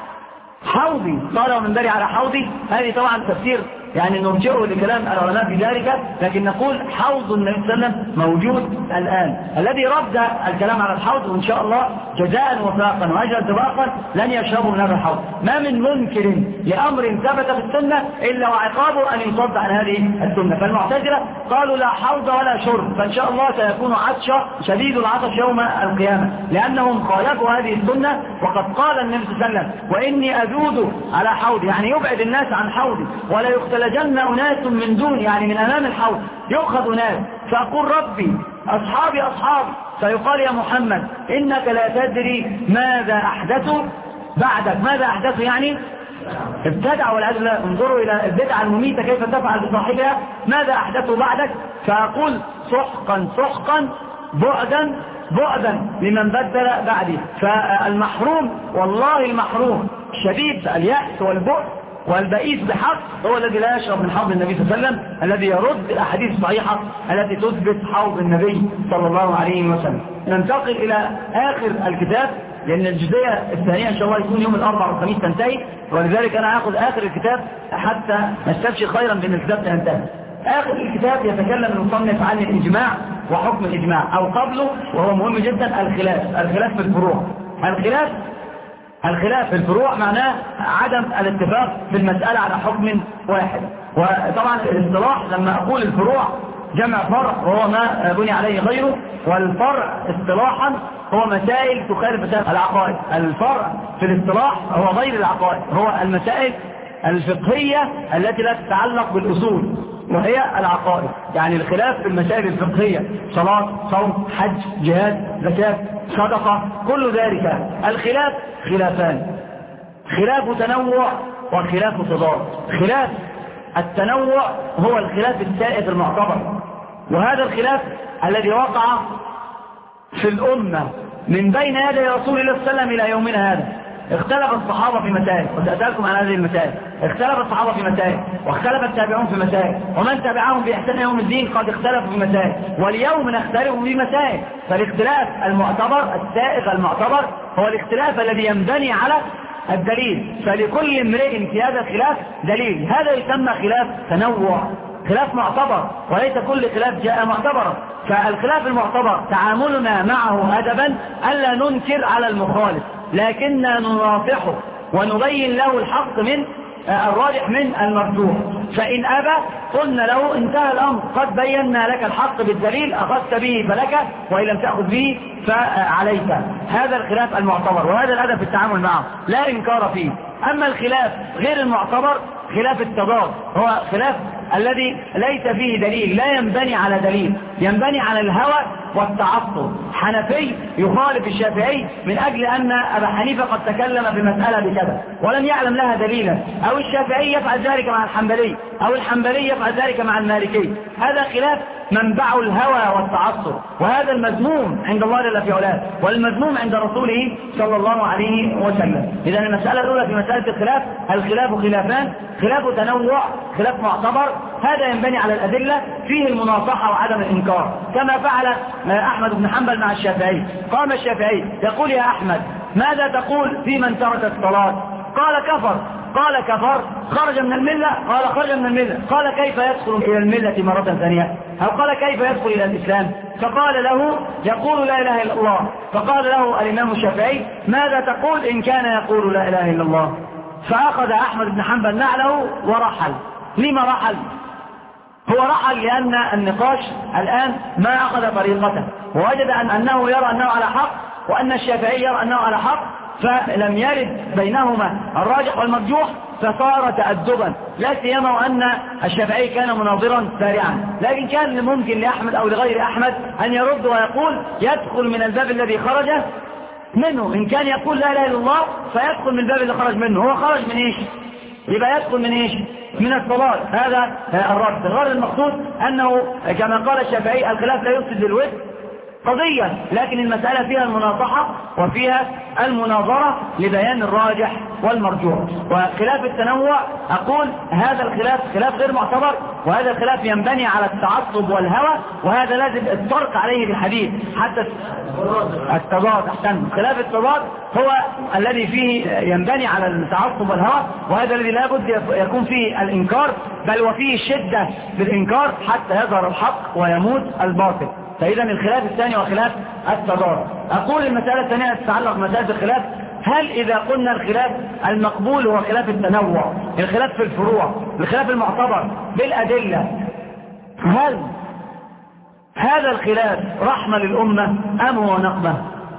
حوضي، قال ومنبري على حوضي. هذه طبعا تفسير يعني نرجعه لكلام العلماء في ذلك، لكن نقول حوض النبي صلى الله عليه وسلم موجود الآن. الذي رد الكلام على الحوض وإن شاء الله جزاء وفاقا وأجرا سباقا لن يشربوا من هذا الحوض. ما من منكر لأمر ثبت في السنة إلا وعقابه أن يصد عن هذه السنة. فالمعتزلة قالوا لا حوض ولا شرب، فإن شاء الله سيكون عطشا شديد العطش يوم القيامة، لأنهم خالفوا هذه السنة. وقد قال النبي صلى الله عليه وسلم وإني أذود على حوضي، يعني يبعد الناس عن حوضي، ولا يختلجن أناس من دون، يعني من أمام الحوض يؤخذ ناس، فأقول ربي أصحابي أصحابي، فيقال يا محمد إنك لا تدري ماذا أحدثوا بعدك. ماذا أحدثوا يعني ابتدع والعياذ بالله. انظروا إلى البدعة المميتة كيف تفعل بصاحبها. ماذا أحدثوا بعدك؟ فأقول سحقا سحقا بعدا بعدا لمن بدل بعدي. فالمحروم والله المحروم شديد اليأس والبؤس والبئيس بحق هو الذي لا يشرب من حوض النبي صلى الله عليه وسلم، الذي يرد الأحاديث الصحيحة التي تثبت حوض النبي صلى الله عليه وسلم. ننتقل إلى آخر الكتاب لأن الجزئية الثانية إن شاء الله يكون يوم الأربعاء والخميس تنتهي، ولذلك أنا هاخذ آخر الكتاب حتى نستبشر خيرا بأن الكتاب تنتهي. آخر الكتاب يتكلم المصنف عن الإجماع وحكم الإجماع، أو قبله وهو مهم جدا الخلاف، الخلاف في الفروع. الخلاف الخلاف في الفروع معناه عدم الاتفاق في المسألة على حكم واحد. وطبعا الاصطلاح لما أقول الفروع جمع فرع وهو ما بني عليه غيره، والفرع اصطلاحا هو مسائل تخالف العقائد. الفرع في الاصطلاح هو غير العقائد، هو المسائل الفقهية التي لا تتعلق بالأصول وهي العقائد. يعني الخلاف في المسائل الفقهية، صلاة، صوم، حج، جهاد، زكاة، صدقة، كل ذلك الخلاف خلافان: خلاف تنوع وخلاف تضاد. خلاف التنوع هو الخلاف السائد المعتبر، وهذا الخلاف الذي وقع في الأمة من بين يدي رسول الله صلى الله عليه وسلم إلى يومنا هذا. اختلف الصحابة في مسائل، وسأسألكم عن هذه المسائل. اختلف الصحابة في مسائل، واختلف التابعون في مسائل، ومن تبعهم بإحسان يوم الدين قد اختلفوا في مسائل، واليوم نختلف في مسائل. فالاختلاف المعتبر السائغ المعتبر هو الاختلاف الذي ينبني على الدليل، فلكل امرئ في هذا الخلاف دليل. هذا يسمى خلاف تنوع، خلاف معتبر، وليس كل خلاف جاء معتبرا. فالخلاف المعتبر تعاملنا معه أدبا ألا ننكر على المخالف، لكننا نناصحه ونبين له الحق من الراجح من المرجوح. فإن أبى قلنا له انتهى الأمر، قد بينا لك الحق بالدليل، أخذت به فلك، وإن لم تأخذ به فعليك. هذا الخلاف المعتبر، وهذا الأدب في التعامل معه لا إنكار فيه. أما الخلاف غير المعتبر خلاف التضاد، هو خلاف الذي ليس فيه دليل، لا ينبني على دليل، ينبني على الهوى والتعصب. حنفي يخالف الشافعي من أجل أن أبا حنيفة قد تكلم بمسألة بكذا ولم يعلم لها دليلا، أو الشافعي يفعل ذلك مع الحنبلي، أو الحنبلي يفعل ذلك مع المالكي. هذا خلاف منبعه الهوى والتعصب، وهذا المذموم عند الله جل في علاه، والمذموم عند رسوله صلى الله عليه وسلم. إذا المسألة الأولى في مسألة الخلاف، الخلاف خلافان: خلاف تنوع، خلاف معتبر، هذا ينبني على الأدلة، فيه المناصحة وعدم الإنكار، كما فعل أحمد بن حنبل مع الشافعي. قام الشافعي يقول: يا أحمد، ماذا تقول في من ترك الصلاة؟ قال: كفر. قال: كفر، خرج من الملة؟ قال: خرج من الملة. قال: كيف يدخل إلى الملة مرة ثانية؟ أو قال: كيف يدخل إلى الإسلام؟ فقال له: يقول لا إله إلا الله. فقال له الإمام الشافعي: ماذا تقول إن كان يقول لا إله إلا الله؟ فأخذ أحمد بن حنبل نعله ورحل. لما رحل؟ هو رحل لأن النقاش الآن ما أخذ طريقته، ووجد أن أنه يرى أنه على حق، وأن الشافعي يرى أنه على حق، فلم يرد بينهما الراجح والمرجوح، فصار تأدبا، لا سيما وأن الشافعي كان مناظرا سارعا. لكن كان ممكن لأحمد أو لغير أحمد أن يرد ويقول: يدخل من الباب الذي خرج منه. إن كان يقول لا إله إلا الله فيدخل من الباب اللي خرج منه. هو خرج من إيش؟ يبقى يدخل من إيش؟ من الصلاة. هذا الرد. غير المقصود أنه كما قال الشافعي: الخلاف لا يفسد للود قضية، لكن المسألة فيها المناصحة وفيها المناظرة لبيان الراجح والمرجوح. وخلاف التنوع أقول هذا الخلاف خلاف غير معتبر، وهذا الخلاف ينبني على التعصب والهوى، وهذا لازم الطرق عليه بالحديث حتى التضاد. أحسن. خلاف التضاد هو الذي فيه ينبني على التعصب والهوى، وهذا الذي لا بد يكون فيه الإنكار، بل وفيه الشدة بالإنكار حتى يظهر الحق ويموت الباطل. فإذا الخلاف الثاني وخلاف التضاد. أقول المسألة الثانية تتعلق بمسألة الخلاف: هل إذا قلنا الخلاف المقبول هو خلاف التنوع، الخلاف في الفروع، الخلاف المعتبر بالأدلة، هل هذا الخلاف رحمة للأمة أم هو نقمة؟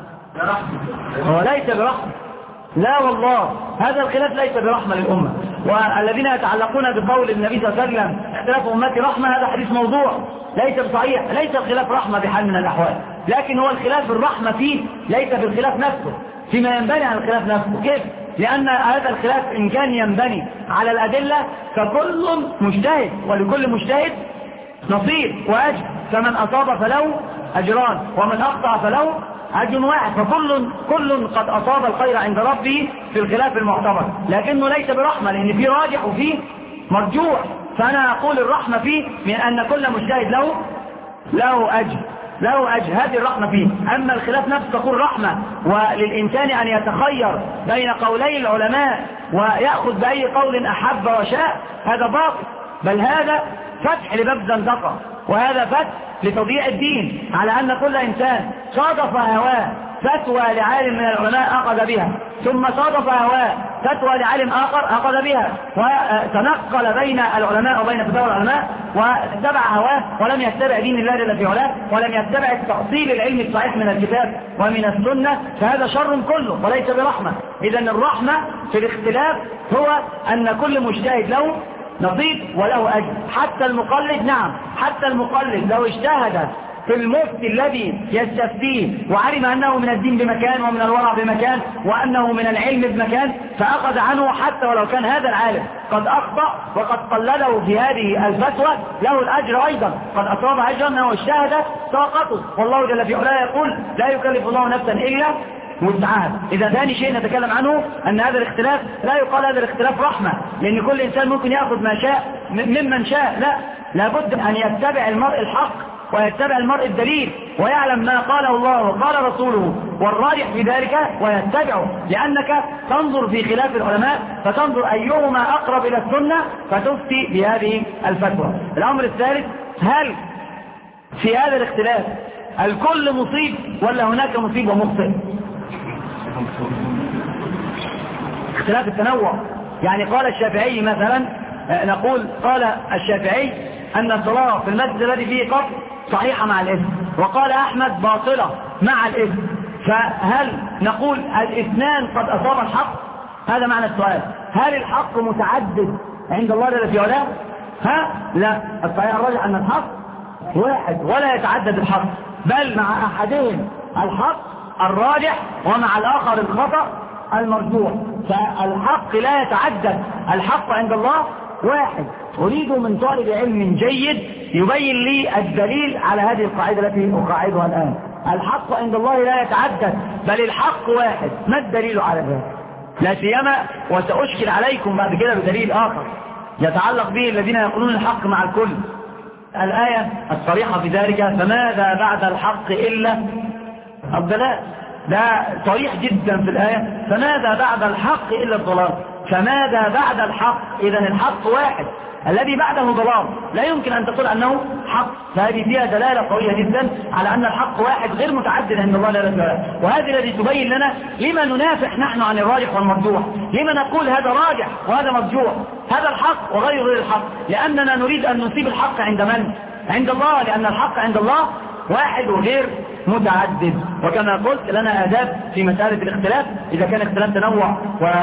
هو ليس برحمة، لا والله، هذا الخلاف ليس برحمة للأمة. والذين يتعلقون بقول النبي صلى الله عليه وسلم: اختلاف أمتي رحمة، هذا حديث موضوع ليس بصحيح. ليس الخلاف رحمة بحال من الأحوال، لكن هو الخلاف الرحمة فيه ليس في الخلاف نفسه، فيما ينبني على الخلاف نفسه. كيف؟ لأن هذا الخلاف إن كان ينبني على الأدلة فكل مجتهد، ولكل مجتهد نصيب وأجر، فمن أصاب فله أجران ومن أخطأ فله أجر واحد، فكل كل قد أصاب الخير عند ربه في الخلاف المعتبر، لكنه ليس برحمة، لأن فيه راجح وفيه مرجوح. فأنا أقول الرحمة فيه من أن كل مجتهد له له أجر، له أجر، هذه الرحمة فيه. أما الخلاف نفسه تكون رحمة، وللإنسان أن يتخير بين قولي العلماء ويأخذ بأي قول أحب وشاء، هذا باطل، بل هذا فتح لباب زندقة، وهذا فتح لتضييع الدين، على أن كل إنسان صادف هواه فتوى لعالم من العلماء أخذ بها، ثم صادف هواه فتوى لعالم آخر أخذ بها، وتنقل بين العلماء وبين فتاوى العلماء واتبع هواه، ولم يتبع دين الله جل في علاه، ولم يتبع التأصيل العلمي الصحيح من الكتاب ومن السنة، فهذا شر كله وليس برحمة. إذا الرحمة في الاختلاف هو أن كل مجتهد له نصيب وله أجر، حتى المقلد. نعم، حتى المقلد لو اجتهد في المفتي الذي يستفتيه وعلم أنه من الدين بمكان ومن الورع بمكان وأنه من العلم بمكان، فأخذ عنه حتى ولو كان هذا العالم قد أخطأ وقد قلده في هذه الفتوى، له الأجر أيضا، قد أصاب أجرا أنه اجتهد ساقطه، والله جل في علاه يقول لا يكلف الله نفسا إلا وسعها. إذا ثاني شيء نتكلم عنه أن هذا الاختلاف لا يقال هذا الاختلاف رحمة، لأن كل إنسان ممكن يأخذ ما شاء ممن شاء، لا، لابد أن يتبع المرء الحق ويتبع المرء الدليل، ويعلم ما قاله الله وقال رسوله والراجح في ذلك ويتبعه، لأنك تنظر في خلاف العلماء فتنظر أيهما أقرب إلى السنة فتفتي بهذه الفتوى. الأمر الثالث، هل في هذا الاختلاف الكل مصيب ولا هناك مصيب ومخطئ؟ اختلاف التنوع، يعني قال الشافعي مثلا، نقول قال الشافعي أن الصلاة في المسجد الذي فيه قبر صحيحة مع الإثم، وقال أحمد باطلة مع الإثم، فهل نقول الاثنان قد أصاب الحق؟ هذا معنى السؤال. هل الحق متعدد عند الله جل في علاه؟ ها؟ لا، الصحيح الراجح أن الحق واحد ولا يتعدد الحق، بل مع أحدهم الحق الراجح ومع الآخر الخطأ المرجوح، فالحق لا يتعدد، الحق عند الله واحد. أريد من طالب علم جيد يبين لي الدليل على هذه القاعدة التي أقاعدها الآن. الحق عند الله لا يتعدد بل الحق واحد، ما الدليل على ذلك؟ لا سيما وسأشكل عليكم بعد كده بدليل آخر يتعلق به الذين يقولون الحق مع الكل. الآية الصريحة في ذلك، فماذا بعد الحق إلا الضلال، ده صريح جدا في الآية، فماذا بعد الحق إلا الضلال، فماذا بعد الحق؟ إذا الحق واحد، الذي بعده ضلال، لا يمكن أن تقول أنه حق، فهذه فيها دلالة قوية جدا على أن الحق واحد غير متعدد عند الله لا لا. وهذا الذي تبين لنا لما ننافح نحن عن الراجح والمرجوح، لما نقول هذا راجح وهذا مرجوح، هذا الحق وغير غير الحق، لأننا نريد أن نصيب الحق عند من؟ عند الله، لأن الحق عند الله واحد وغير متعدد. وكما قلت لنا آداب في مسألة الاختلاف، إذا كان اختلاف تنوع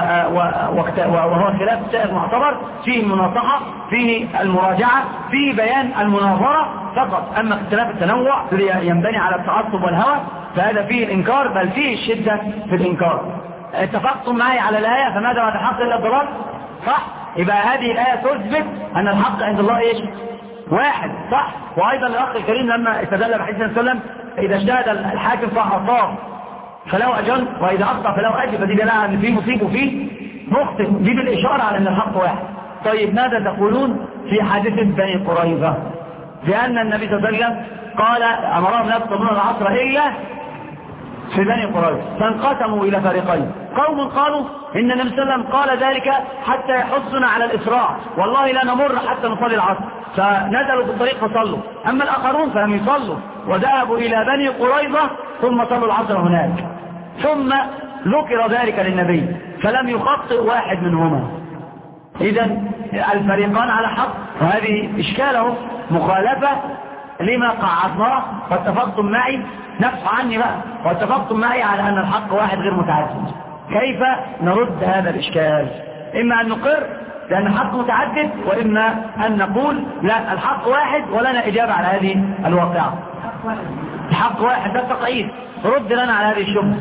وهو خلاف سائر معتبر، فيه المناصحة، فيه المراجعة، فيه بيان المناظرة فقط. أما اختلاف التنوع ينبني على التعصب والهوى فهذا فيه الإنكار، بل فيه الشدة في الإنكار. اتفقتم معي على الآية فماذا بعد الحق إلا الضلال؟ صح؟ يبقى هذه الآية تثبت أن الحق عند الله إيش؟ واحد، صح؟ وأيضا الأخ الكريم لما استدل بحديث النبي صلى الله عليه وسلم إذا اجتهد الحاكم فأصاب فله أجر وإذا أخطأ فله أجر، فدي دلالة أن فيه مصيب وفيه مخطئ، دي بالإشارة على أن الحق واحد. طيب ماذا تقولون في حادثة بني قريظة؟ لأن النبي صلى الله عليه وسلم قال أمرهم لا يصلون العصر إلا في بني قريظة، فانقسموا إلى فريقين، قوم قالوا إن النبي صلى الله عليه وسلم قال ذلك حتى يحثنا على الإسراع، والله لا نمر حتى نصلي العصر، فنزلوا في الطريق فصلوا. أما الآخرون فلم يصلوا وذهبوا إلى بني قريظة ثم صلوا العصر هناك، ثم ذكر ذلك للنبي فلم يخطئ واحد منهما. إذا الفريقان على حق، وهذه إشكاله مخالفة لما قعدناه، واتفقتم معي نفس عني بقى، واتفقتم معي على أن الحق واحد غير متعدد. كيف نرد هذا الإشكال؟ إما أن نقر لأن الحق متعدد، وإما أن نقول لا الحق واحد ولنا إجابة على هذه الواقعة. الحق واحد، ده تقعيد، رد لنا على هذه الشبهة.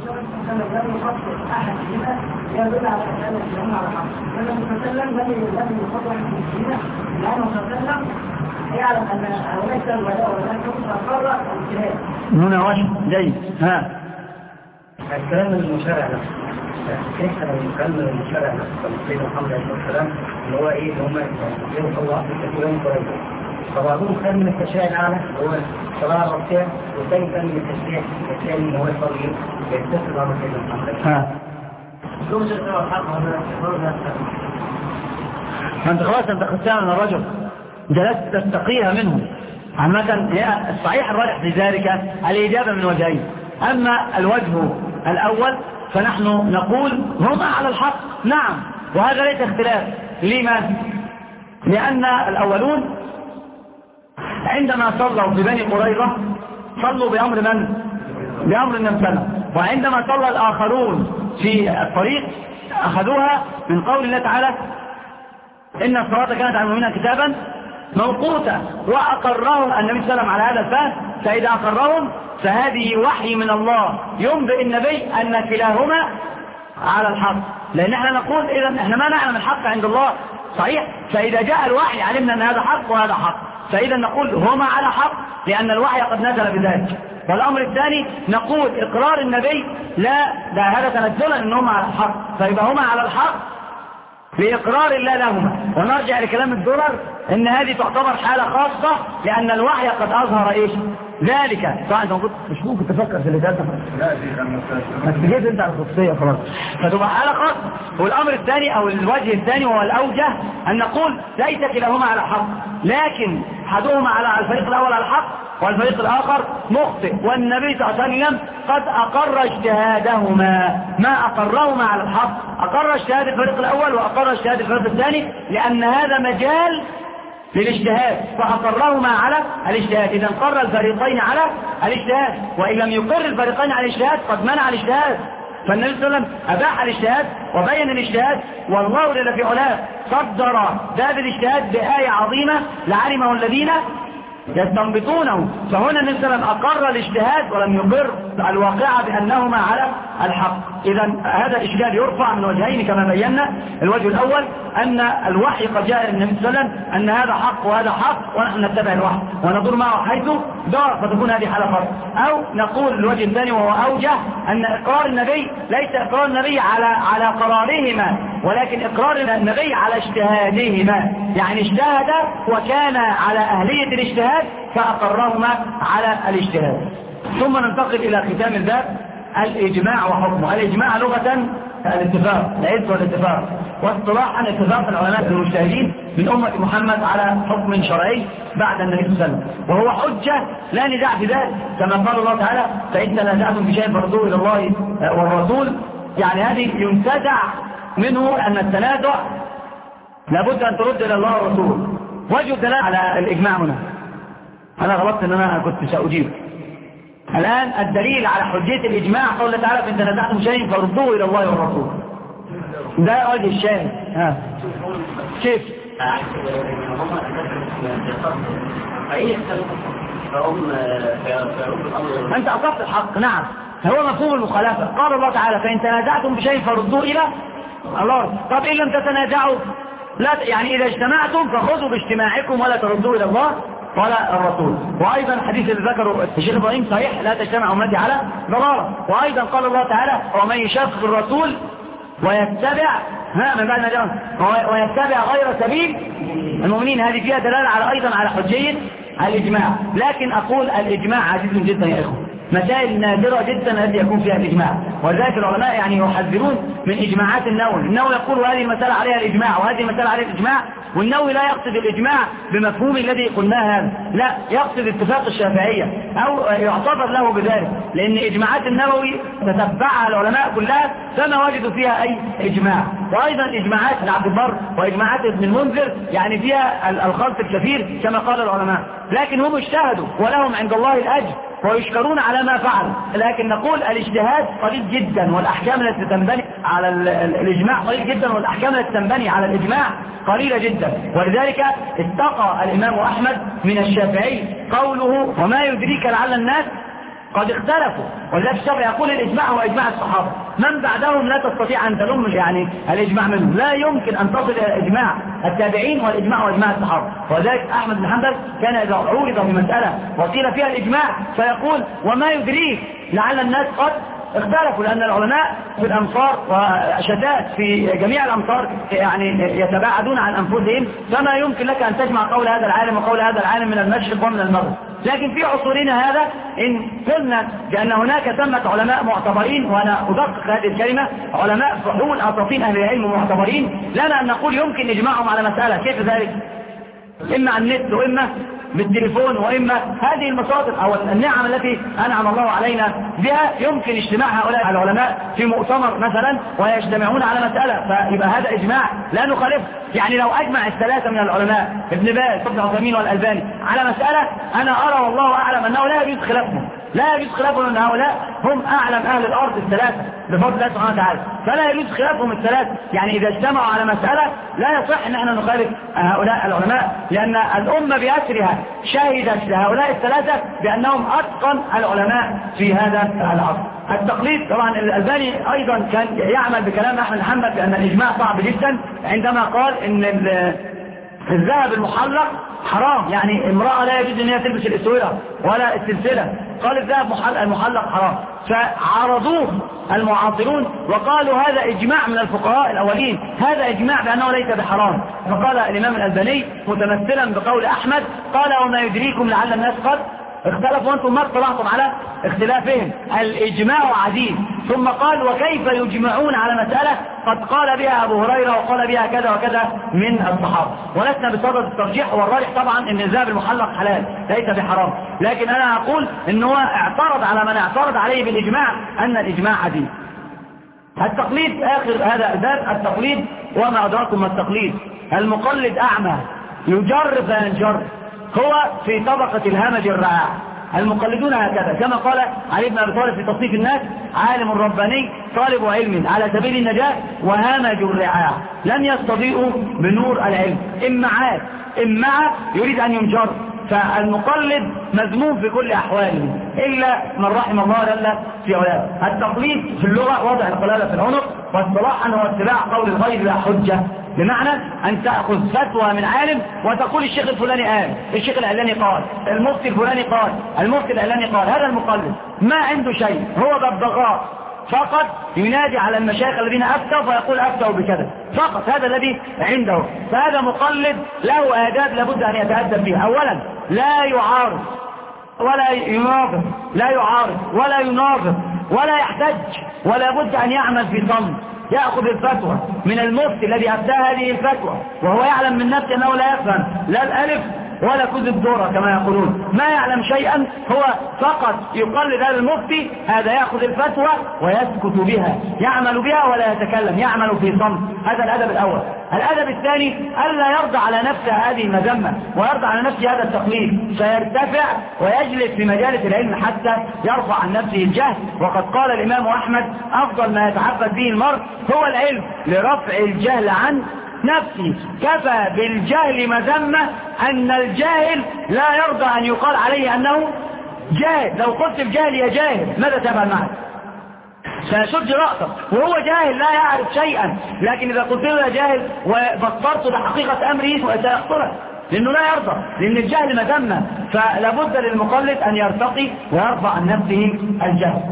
يعلم أن هناك الولاء وهناك فرق الكلام هنا وجه جيد. ها الكلام المشرع نفسه، كيف الكلام المشرع نفسه سيدنا محمد عليه الصلاة والسلام اللي هو ايه اللي هم يوم الله في الكلام قريبا، فبعضهم كان من التشريع الأعلى هو الصلاة الركعة، والثاني كان من التشريع الثاني هو الصليب يتصل على سيدنا محمد. ها أنت خلاص أنت خدتها من الرجل جلست تستقيها منه. عامة هي الصحيح الراجح في ذلك الإجابة من وجهين. أما الوجه الأول فنحن نقول هم على الحق، نعم، وهذا ليس اختلاف. لما؟ لأن الأولون عندما صلوا في بني قريظة صلوا بأمر من؟ بأمر النبي، وعندما صلى الآخرون في الطريق أخذوها من قول الله تعالى إن الصلاة كانت على المؤمنين كتابا موقوتا، وأقرهم النبي صلى الله عليه وسلم على هذا الفهم. فإذا أقرهم فهذه وحي من الله ينبئ النبي أن كلاهما على الحق، لأن احنا نقول إذا احنا ما نعلم الحق عند الله صحيح، فإذا جاء الوحي علمنا أن هذا حق وهذا حق، فإذا نقول هما على حق لأن الوحي قد نزل بذلك. والأمر الثاني نقول إقرار النبي لا ده هذا تنزلا أن هما على الحق، فإذا هما على الحق لإقرار الله لهما. ونرجع لكلام الدرر ان هذه تعتبر حالة خاصة لأن الوحي قد أظهر إيش ذلك. طبعا انت مش ممكن تفكر في اللي ده لا دي بس تجيز انت على الخصوصية خلاص، فتبقى حالة خاصة. والأمر الثاني أو الوجه الثاني وهو الأوجه أن نقول ليس كلاهما على حق، لكن أحدهما على الفريق الأول على الحق والفريق الآخر مخطئ، والنبي صلى الله عليه وسلم قد أقر اجتهادهما، ما أقرهما على الحق، أقر اجتهاد الفريق الأول وأقر اجتهاد الفريق الثاني لأن هذا مجال للاجتهاد، فأقرهما على الاجتهاد. إذا قر الفريقين على الاجتهاد، وإن لم يقر الفريقين على الاجتهاد قد منع الاجتهاد. فالنبي صلى الله عليه وسلم أباح الاجتهاد وبين الاجتهاد، والله جل في علاه صدر باب الاجتهاد بآية عظيمة لعلمه الذين يستنبطونه. فهنا النبي صلى الله عليه وسلم أقر الاجتهاد ولم يقر الواقعة بأنهما على الحق. إذا هذا الإشكال يرفع من وجهين كما بينا. الوجه الأول أن الوحي قد جاء النبي صلى الله عليه وسلم أن هذا حق وهذا حق، ونحن نتبع الوحي وندور معه حيث دار، فتكون هذه حالة خاصة. أو نقول الوجه الثاني وهو أوجه أن إقرار النبي ليس إقرار النبي على على قرارهما، ولكن إقرار النبي على اجتهادهما، يعني اجتهد وكان على أهلية الاجتهاد فأقرهما على الاجتهاد. ثم ننتقل إلى ختام الباب الإجماع وحكمه. الإجماع لغة الاتفاق، العز والاتفاق، واصطلاحا اتفاق العلماء المجتهدين من أمة محمد على حكم شرعي بعد النبي صلى الله عليه وسلم، وهو حجة لا نزاع في ذلك، كما قال الله تعالى فإن تنازعتم في شيء فردوه إلى الله والرسول. يعني هذه ينتزع منه أن التنازع لابد أن ترد إلى الله والرسول. وجه الدلالة على الإجماع هنا، أنا غلطت أن أنا كنت سأجيب. الآن الدليل على حجية الإجماع قول الله تعالى فإن تنازعتم شيء فردوه إلى الله والرسول، ده وجه الشاهد. ها كيف؟ أنت أصبت الحق، نعم، هو مفهوم المخالفة. قال الله تعالى فإن تنازعتم بشيء فردوه إلى الله. طب إن لم تتنازعوا لا، يعني إذا اجتمعتم فخذوا باجتماعكم ولا تردوا إلى الله ولا الرسول. وأيضا الحديث اللي ذكره الشيخ إبراهيم صحيح لا تجتمع أمتي على ضلالة. وأيضا قال الله تعالى ومن يشاقق الرسول ويتبع ها من بعد ما جاء ويتبع غير سبيل المؤمنين، هذه فيها دلالة على أيضا على حجية الإجماع. لكن أقول الإجماع عزيز جدا يا إخوة، مسائل نادرة جدا التي يكون فيها الإجماع، ولذلك العلماء يعني يحذرون من إجماعات النووي. النووي يقول هذه المسألة عليها الإجماع وهذه المسألة عليها الإجماع، والنووي لا يقصد الإجماع بمفهوم الذي قلناه هذا، لا، يقصد اتفاق الشافعية أو يعتبر له بذلك، لأن إجماعات النووي تتبعها العلماء كلها فما وجدوا فيها أي إجماع. وأيضا إجماعات عبد البر وإجماعات ابن المنذر يعني فيها الخلط الكثير كما قال العلماء، لكن هم اجتهدوا ولهم عند الله الأجر ويشكرون على ما فعل. لكن نقول الاجتهاد قليل جدا والأحكام التي تنبني على الإجماع قليل جدا، والأحكام التي تنبني على الإجماع قليلة جدا. ولذلك اتقى الإمام أحمد من الشافعي قوله وما يدريك لعل الناس قد اختلفوا. ولذلك الشافعي يقول الإجماع هو إجماع الصحابة، من بعدهم لا تستطيع أن تلم يعني الإجماع منهم، لا يمكن أن تصل إلى إجماع التابعين والإجماع وإجماع الصحابة. ولذلك أحمد بن حنبل كان إذا عورض بمسألة وقيل فيها الإجماع فيقول وما يدريك لعل الناس قد اختلفوا، لأن العلماء في الأمصار وشتات في جميع الأمصار يعني يتباعدون عن أنفسهم، فما يمكن لك أن تجمع قول هذا العالم وقول هذا العالم من المشرق ومن المغرب. لكن في عصورنا هذا إن قلنا بأن هناك ثمة علماء معتبرين، وأنا أدقق هذه الكلمة، علماء فحول أساطين أهل العلم معتبرين، لنا أن نقول يمكن إجماعهم على مسألة. كيف ذلك؟ إما عن النت وإما بالتليفون وإما هذه المصادر أو النعم التي أنعم الله علينا بها، يمكن اجتماع هؤلاء العلماء في مؤتمر مثلا ويجتمعون على مسألة، فيبقى هذا إجماع لا نخالف. يعني لو أجمع الثلاثة من العلماء ابن باز وابن عثيمين والألباني على مسألة، أنا أرى والله أعلم أنه لا يجوز خلافهم، لا يجوز خلافهم، أن هؤلاء هم أعلم أهل الأرض الثلاثة بفضل الله سبحانه وتعالى، فلا يجوز خلافهم الثلاثة. يعني إذا اجتمعوا على مسألة لا يصح أن احنا نخالف هؤلاء العلماء، لأن الأمة بأسرها شهدت لهؤلاء الثلاثة بأنهم أتقن العلماء في هذا العصر. التقليد طبعا الألباني أيضا كان يعمل بكلام أحمد محمد بأن الإجماع صعب جدا، عندما قال إن الذهب المحلق حرام، يعني امرأة لا يجوز أن هي تلبس الإسورة ولا السلسلة، قال الذهب المحلق حرام، فعرضوه المعاصرون وقالوا هذا إجماع من الفقهاء الأولين، هذا إجماع بأنه ليس بحرام. فقال الإمام الألباني متمثلا بقول أحمد، قال وما يدريكم لعل الناس قد اختلفوا وانتم ما اطلعتم على اختلافهم، الإجماع عديد. ثم قال وكيف يجمعون على مسألة قد قال بها أبو هريرة وقال بها كذا وكذا من الصحابة، ولسنا بصدد الترجيح، والراجح طبعا ان الذهب المحلق حلال ليس بحرام، لكن انا اقول ان هو اعترض على من اعترض عليه بالاجماع ان الاجماع عديد. التقليد اخر هذا الباب، التقليد وما ادراكم ما التقليد. المقلد اعمى يجر فينجر، هو في طبقة الهمج الرعاع. المقلدون هكذا كما قال علي بن أبي طالب في تصنيف الناس: عالم رباني طالب علم على سبيل النجاة وهمج الرعاع لن يستضيئوا بنور العلم، إما عاد إما يريد أن ينجر. فالمقلد مذموم في كل أحواله إلا من رحم الله لله في أولاده. التقليد في اللغة وضع القلادة في العنق، واصطلاحا هو اتباع قول الغير لا حجة، بمعنى أن تأخذ فتوى من عالم وتقول الشيخ الفلاني قال، الشيخ العلاني قال، المفتي الفلاني قال، المفتي العلاني قال. هذا المقلد ما عنده شيء، هو ببغاء فقط ينادي على المشايخ الذين أفتوا فيقول أفتوا بكذا فقط، هذا الذي عنده. فهذا مقلد له آداب لابد أن يتأدب بها. أولا لا يعارض ولا يناظر، لا يعارض ولا يناظر ولا يحتج، ولا بد أن يعمل في صمت، يأخذ الفتوى من المفتي الذي أفتى هذه الفتوى وهو يعلم من نفسه أنه لا يفهم لا الألف ولا كذب الدورة كما يقولون، ما يعلم شيئا، هو فقط يقلد هذا المفتي، هذا يأخذ الفتوى ويسكت بها، يعمل بها ولا يتكلم، يعمل في صمت. هذا الأدب الأول. الأدب الثاني ألا يرضى على نفسه هذه المذمة ويرضى على نفسه هذا التقليد، فيرتفع ويجلس في مجالس العلم حتى يرفع عن نفسه الجهل. وقد قال الإمام أحمد: أفضل ما يتعبد به المرء هو العلم لرفع الجهل عن نفسي. كفى بالجهل مذمة أن الجاهل لا يرضى أن يقال عليه أنه جاهل. لو قلت الجاهل يا جاهل ماذا تفعل معه؟ سيشج رأسك وهو جاهل لا يعرف شيئا، لكن إذا قلت له يا جاهل وفطرت بحقيقة أمره سيقتلك، لأنه لا يرضى، لأن الجهل مذمة. فلابد للمقلد أن يرتقي ويرفع عن نفسه الجهل.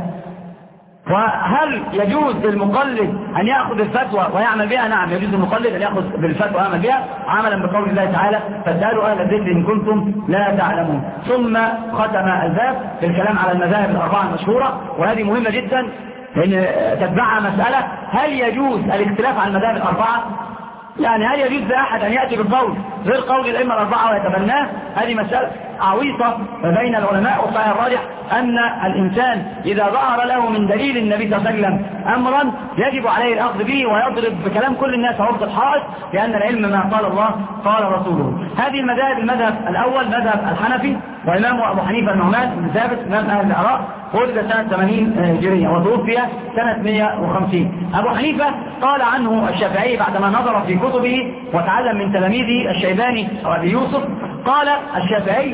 وهل يجوز للمقلد أن يأخذ الفتوى ويعمل بها؟ نعم، يجوز للمقلد أن يأخذ بالفتوى ويعمل بها، عملا بقول الله تعالى: فاسألوا أهل الذكر إن كنتم لا تعلمون. ثم ختم الباب بالكلام على المذاهب الأربعة المشهورة، وهذه مهمة جدا لأن تتبعها مسألة: هل يجوز الاختلاف على المذاهب الأربعة؟ يعني هل يجوز لأحد أن يأتي بالقول غير قول الأئمة الأربعة ويتبناه؟ هذه مسألة عويصة بين العلماء. والصحيح الراجح أن الإنسان إذا ظهر له من دليل النبي صلى الله عليه وسلم أمرا يجب عليه الأخذ به ويضرب بكلام كل الناس عرض الحائط، لأن العلم ما قال الله قال رسوله. هذه المذاهب: المذهب الأول مذهب الحنفي، وإمام أبو حنيفة النعمان بن ثابت إمام أهل العراق، ولد سنة ثمانين هجرية وتوفي سنة مئة وخمسين. أبو حنيفة قال عنه الشافعي بعدما نظر في كتبه وتعلم من تلاميذه الشيباني وأبي يوسف، قال الشافعي: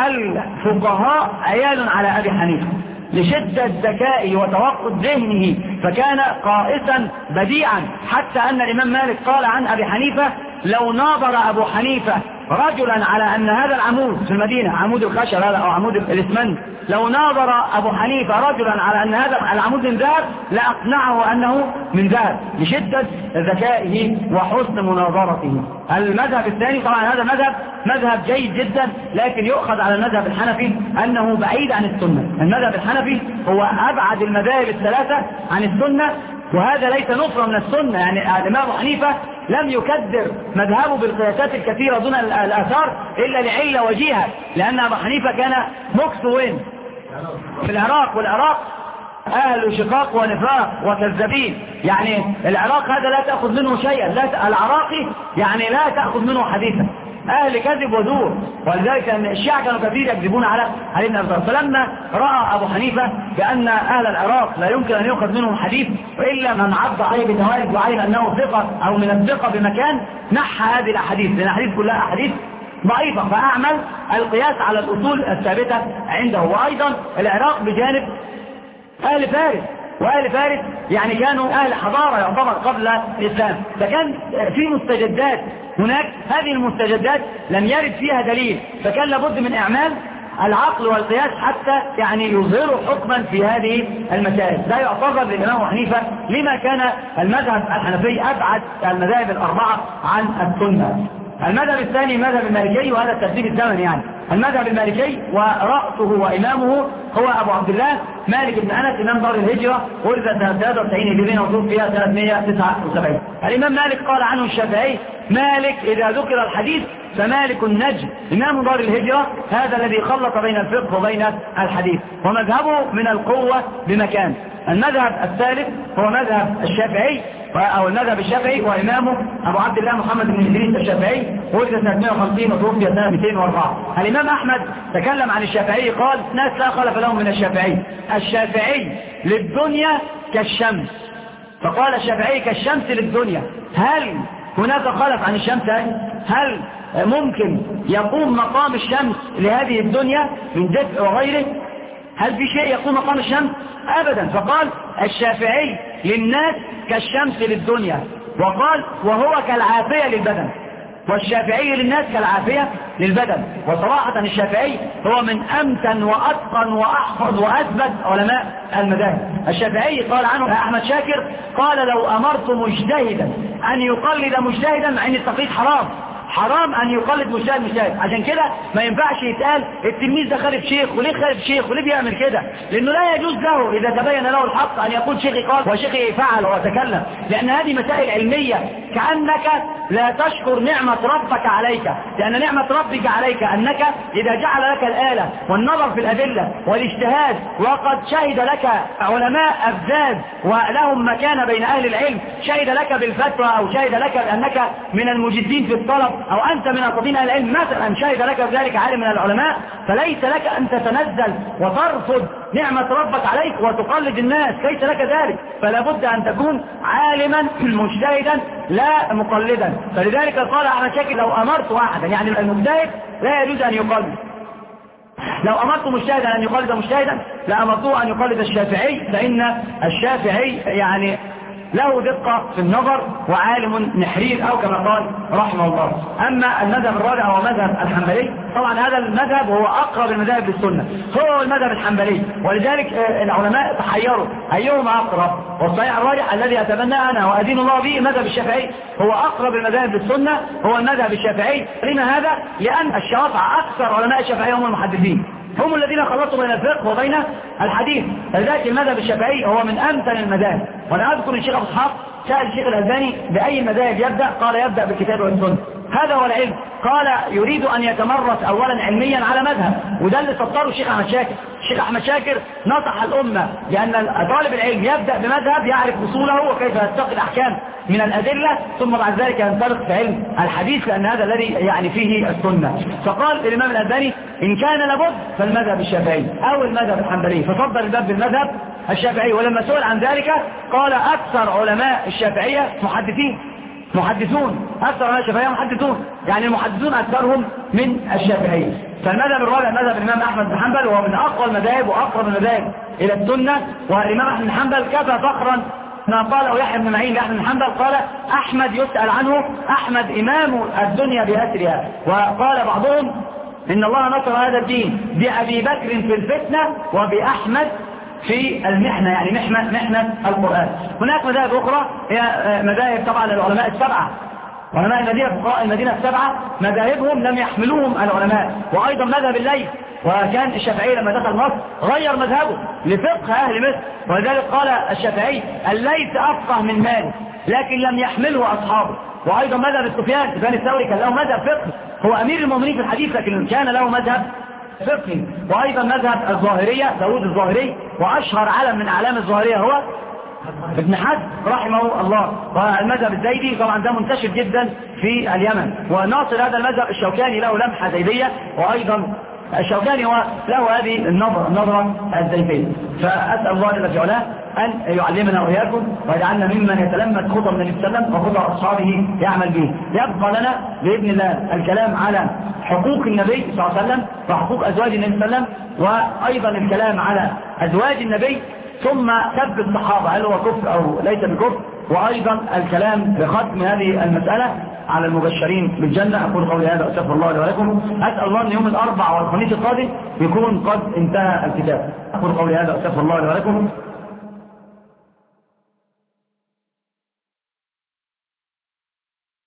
الفقهاء عيال على أبي حنيفة لشدة ذكائه وتوقد ذهنه فكان قائسا بديعا، حتى أن الإمام مالك قال عن أبي حنيفة: لو ناظر أبو حنيفة رجلا على أن هذا العمود في المدينة، عمود الخشب هذا أو عمود الإسمنت، لو ناظر أبو حنيفة رجلا على أن هذا العمود من ذهب لأقنعه أنه من ذهب، لشدة ذكائه وحسن مناظرته. المذهب الثاني طبعا هذا مذهب مذهب جيد جدا، لكن يؤخذ على المذهب الحنفي أنه بعيد عن السنة. المذهب الحنفي هو أبعد المذاهب الثلاثة عن السنة، وهذا ليس نفرا من السنة. يعني الإمام حنيفة لم يكدر مذهبه بالقياسات الكثيرة دون الآثار إلا لعلة وجيهة، لأن أبو حنيفة كان مكث وين؟ في العراق، والعراق أهل شقاق ونفاق وكذابين. يعني العراق هذا لا تأخذ منه شيئا، لا العراقي يعني لا تأخذ منه حديثا، أهل كذب وزور. ولذلك الشيعة كانوا كثير يكذبون على علي بن أبي طالب. فلما رأى أبو حنيفة بأن أهل العراق لا يمكن أن يؤخذ منهم حديث إلا من عض عليه بالنوائب وعين أنه ثقة أو من الثقة بمكان، نحى هذه الأحاديث، لأن الأحاديث كلها أحاديث ضعيفة، فأعمل القياس على الأصول الثابتة عنده. وأيضا العراق بجانب أهل فارس، وأهل فارس يعني كانوا أهل حضارة يعتبر قبل الإسلام، فكان في مستجدات هناك، هذه المستجدات لم يرد فيها دليل، فكان لابد من إعمال العقل والقياس حتى يعني يظهروا حكما في هذه المسائل. لا يعتبر للإمام حنيفة لما كان المذهب الحنفي أبعد المذاهب الأربعة عن السنة. المذهب الثاني مذهب المالكي، وهذا الترتيب الزمني. يعني المذهب المالكي ورأسه وإمامه هو أبو عبد الله مالك بن أنس، إمام دار الهجرة، ولد سنة ثلاثة وتسعين هجرية وتوفي سنة ثلاثمائة وتسعة وسبعين. الإمام مالك قال عنه الشافعي: مالك إذا ذكر الحديث فمالك النجم، إمام دار الهجرة، هذا الذي خلط بين الفقه وبين الحديث، ومذهبه من القوة بمكان. المذهب الثالث هو مذهب الشافعي، أو المذهب الشافعي، وإمامه أبو عبد الله محمد بن إدريس الشافعي، ولد سنة مائة وخمسين وتوفي سنة مئتين وأربعة. الإمام أحمد تكلم عن الشافعي قال: ناس لا خلف لهم من الشافعي، الشافعي للدنيا كالشمس. فقال الشافعي كالشمس للدنيا. هل هناك خلف عن الشمس؟ هل ممكن يقوم مقام الشمس لهذه الدنيا من دفء وغيره؟ هل في شيء يقوم مقام الشمس؟ أبدا. فقال الشافعي للناس كالشمس للدنيا، وقال وهو كالعافية للبدن، والشافعي للناس كالعافية للبدن. وصراحة الشافعي هو من أمتن وأتقن وأحفظ وأثبت علماء المذاهب. الشافعي قال عنه أحمد شاكر قال: لو أمرت مجتهدا أن يقلد مجتهدا، مع أن التقليد حرام، حرام أن يقلد مجتهد مجتهد. عشان كده ما ينفعش يتقال التلميذ ده خالف شيخ، وليه خالف شيخ، وليه بيعمل كده، لأنه لا يجوز له إذا تبين له الحق أن يقول شيخي قال وشيخي فعل وتكلم، لأن هذه مسائل علمية. كأنك لا تشكر نعمة ربك عليك، لأن نعمة ربك عليك أنك إذا جعل لك الآلة والنظر في الأدلة والاجتهاد، وقد شهد لك علماء أفذاذ ولهم مكانة بين أهل العلم، شهد لك بالفتوى أو شهد لك بأنك من المجدين في الطلب، أو أنت من أساطين أهل العلم مثلا، شهد لك بذلك عالم من العلماء، فليس لك أن تتنزل وترفض نعمة ربك عليك وتقلد الناس، ليس لك ذلك. فلا بد أن تكون عالما مجتهدا لا مقلدا. فلذلك قال أحمد شاكر: لو أمرت واحدا، يعني المجتهد لا يجوز أن يقلد، لو أمرت مجتهدا أن يقلد مجتهدا لأمرته أن يقلد الشافعي، فإن الشافعي يعني له دقة في النظر وعالم نحرير، أو كما قال رحمه الله. أما المذهب الرابع هو مذهب الحنبلي. طبعا هذا المذهب هو أقرب المذاهب للسنة، هو المذهب الحنبلي، ولذلك العلماء تحيروا أيهما أقرب، والصحيح الراجح الذي أتبنى أنا وأدين الله به المذهب الشافعي، هو أقرب المذاهب للسنة، هو المذهب الشافعي. لما هذا؟ لأن الشافعي أكثر علماء الشافعي هم المحدثين، هم الذين خلطوا بين الفقه وبين الحديث. فلذلك المذهب الشافعي هو من أمثل المذاهب. وأنا أذكر الشيخ أبو إسحاق سأل الشيخ الألباني بأي المذاهب يبدأ، قال يبدأ بالكتاب والسنة، هذا هو العلم. قال يريد أن يتمرس أولا علميا على مذهب، وده اللي سطره الشيخ أحمد شاكر. الشيخ أحمد شاكر نصح الأمة بأن طالب العلم يبدأ بمذهب يعرف أصوله وكيف يتقي الأحكام من الأدلة، ثم بعد ذلك ينطلق في علم الحديث، لأن هذا الذي يعني فيه السنة. فقال الإمام الألباني: إن كان لابد فالمذهب الشافعي أو المذهب الحنبلي، ففضل الباب بالمذهب الشافعي. ولما سئل عن ذلك قال: أكثر علماء الشافعية محدثين، محدثون، أكثر علماء الشافعية محدثون، يعني المحدثون أكثرهم من الشافعي. فالمذهب الرابع مذهب الإمام أحمد بن حنبل، وهو من أقوى المذاهب وأقرب المذاهب إلى السنة. والإمام أحمد بن حنبل كفى فخرا ما قاله يحيى بن معين لأحمد بن حنبل، قال أحمد يسأل عنه، أحمد إمام الدنيا بأسرها. وقال بعضهم إن الله نصر هذا الدين بأبي بكر في الفتنة وبأحمد في المحنة، يعني محنة, محنة القرآن. هناك مذاهب أخرى هي مذاهب طبعا العلماء السبعة، علماء المدينة فقهاء المدينة السبعة مذاهبهم لم يحملوهم العلماء. وأيضا مذهب الليث، وكان الشافعي لما دخل مصر غير مذهبه لفقه أهل مصر، ولذلك قال الشافعي الليث أفقه من مالك لكن لم يحمله أصحابه. وأيضا مذهب السفيان سفيان الثوري كان له مذهب فقه، هو أمير المؤمنين في الحديث لكن كان له مذهب فقهي. وأيضا مذهب الظاهرية داود الظاهري، وأشهر علم من أعلام الظاهرية هو ابن حزم رحمه الله. والمذهب الزيدي طبعا ده منتشر جدا في اليمن، وناصر هذا المذهب الشوكاني له لمحة زيدية، وأيضا الشوكاني هو له هذه النظرة النظرة الزيدية. فأسأل الله جل في علاه أن يعلمنا وإياكم ويجعلنا ممن يتلمس خطى النبي صلى الله عليه وسلم وخطى أصحابه يعمل به. يبقى لنا بإذن الله الكلام على حقوق النبي صلى الله عليه وسلم وحقوق أزواج النبي صلى الله عليه وسلم، وأيضا الكلام على أزواج النبي، ثم سب الصحابة هل هو كفر أو ليس بكفر، وأيضا الكلام بختم هذه المسألة على المبشرين بالجنة. أقول قولي هذا أستغفر الله لي ولكم. أسأل الله أن يوم الأربعاء والخميس القادم يكون قد انتهى الكتاب. أقول قولي هذا أستغفر الله لي ولكم.